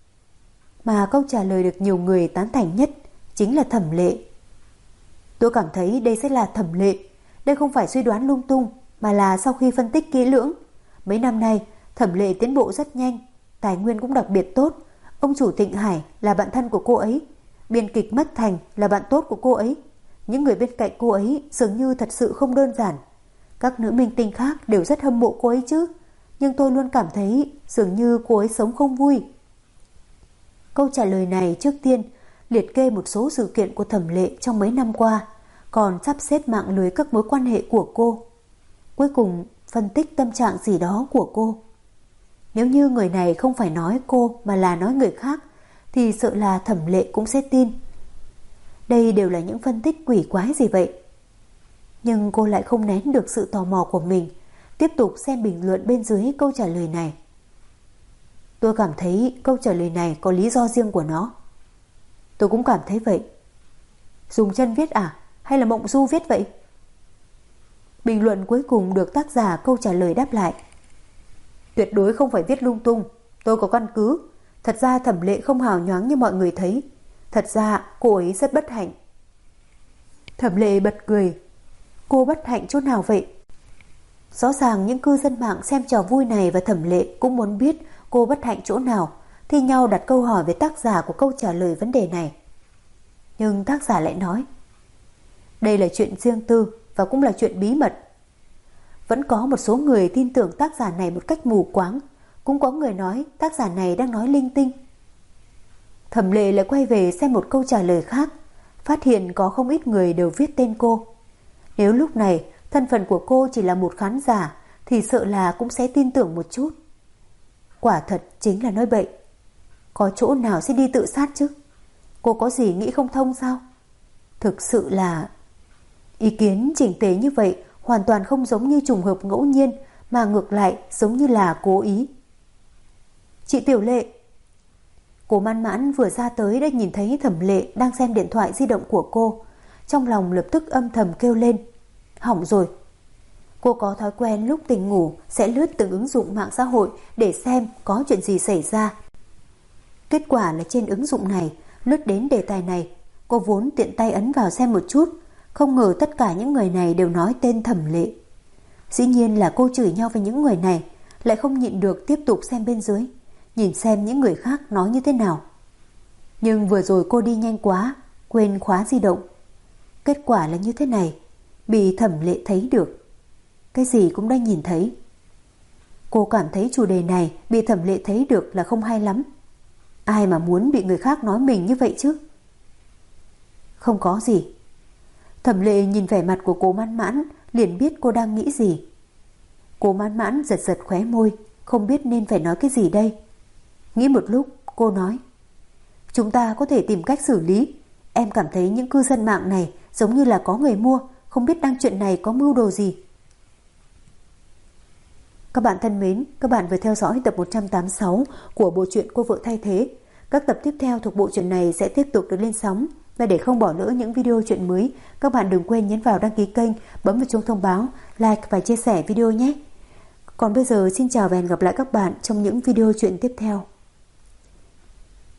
Mà câu trả lời được nhiều người tán thành nhất chính là Thẩm Lệ. Tôi cảm thấy đây sẽ là Thẩm Lệ. Đây không phải suy đoán lung tung, mà là sau khi phân tích kỹ lưỡng. Mấy năm nay Thẩm Lệ tiến bộ rất nhanh, tài nguyên cũng đặc biệt tốt. Ông chủ Thịnh Hải là bạn thân của cô ấy, biên kịch Mất Thành là bạn tốt của cô ấy. Những người bên cạnh cô ấy dường như thật sự không đơn giản. Các nữ minh tinh khác đều rất hâm mộ cô ấy chứ, nhưng tôi luôn cảm thấy dường như cô ấy sống không vui. Câu trả lời này trước tiên liệt kê một số sự kiện của Thẩm Lệ trong mấy năm qua, còn sắp xếp mạng lưới các mối quan hệ của cô. Cuối cùng phân tích tâm trạng gì đó của cô. Nếu như người này không phải nói cô mà là nói người khác thì sợ là Thẩm Lệ cũng sẽ tin. Đây đều là những phân tích quỷ quái gì vậy? Nhưng cô lại không nén được sự tò mò của mình, tiếp tục xem bình luận bên dưới câu trả lời này. Tôi cảm thấy câu trả lời này có lý do riêng của nó. Tôi cũng cảm thấy vậy. Dùng chân viết à? Hay là Mộng Du viết vậy? Bình luận cuối cùng được tác giả câu trả lời đáp lại. Tuyệt đối không phải viết lung tung, tôi có căn cứ. Thật ra Thẩm Lệ không hào nhoáng như mọi người thấy. Thật ra cô ấy rất bất hạnh. Thẩm Lệ bật cười. Cô bất hạnh chỗ nào vậy? Rõ ràng những cư dân mạng xem trò vui này và Thẩm Lệ cũng muốn biết cô bất hạnh chỗ nào, thi nhau đặt câu hỏi về tác giả của câu trả lời vấn đề này. Nhưng tác giả lại nói, đây là chuyện riêng tư và cũng là chuyện bí mật. Vẫn có một số người tin tưởng tác giả này một cách mù quáng, cũng có người nói tác giả này đang nói linh tinh. Thẩm Lệ lại quay về xem một câu trả lời khác, phát hiện có không ít người đều viết tên cô. Nếu lúc này thân phận của cô chỉ là một khán giả thì sợ là cũng sẽ tin tưởng một chút. Quả thật chính là nói bậy. Có chỗ nào sẽ đi tự sát chứ? Cô có gì nghĩ không thông sao? Thực sự là... Ý kiến chỉnh tề như vậy hoàn toàn không giống như trùng hợp ngẫu nhiên, mà ngược lại giống như là cố ý. Chị Tiểu Lệ. Cố Mãn Mãn vừa ra tới đã nhìn thấy Thẩm Lệ đang xem điện thoại di động của cô. Trong lòng lập tức âm thầm kêu lên. Hỏng rồi. Cô có thói quen lúc tỉnh ngủ sẽ lướt từng ứng dụng mạng xã hội để xem có chuyện gì xảy ra. Kết quả là trên ứng dụng này, lướt đến đề tài này, cô vốn tiện tay ấn vào xem một chút, không ngờ tất cả những người này đều nói tên Thẩm Lệ. Dĩ nhiên là cô chửi nhau với những người này, lại không nhịn được tiếp tục xem bên dưới, nhìn xem những người khác nói như thế nào. Nhưng vừa rồi cô đi nhanh quá, quên khóa di động. Kết quả là như thế này, bị Thẩm Lệ thấy được. Cái gì cũng đã nhìn thấy. Cô cảm thấy chủ đề này bị Thẩm Lệ thấy được là không hay lắm. Ai mà muốn bị người khác nói mình như vậy chứ? Không có gì. Thẩm Lệ nhìn vẻ mặt của Cố Mãn Mãn liền biết cô đang nghĩ gì. Cố Mãn Mãn giật giật khóe môi, không biết nên phải nói cái gì đây. Nghĩ một lúc, cô nói, chúng ta có thể tìm cách xử lý. Em cảm thấy những cư dân mạng này giống như là có người mua, không biết đăng chuyện này có mưu đồ gì. Các bạn thân mến, các bạn vừa theo dõi tập 186 của bộ truyện Cô Vợ Thay Thế. Các tập tiếp theo thuộc bộ truyện này sẽ tiếp tục được lên sóng. Và để không bỏ lỡ những video truyện mới, các bạn đừng quên nhấn vào đăng ký kênh, bấm vào chuông thông báo, like và chia sẻ video nhé. Còn bây giờ xin chào và hẹn gặp lại các bạn trong những video truyện tiếp theo.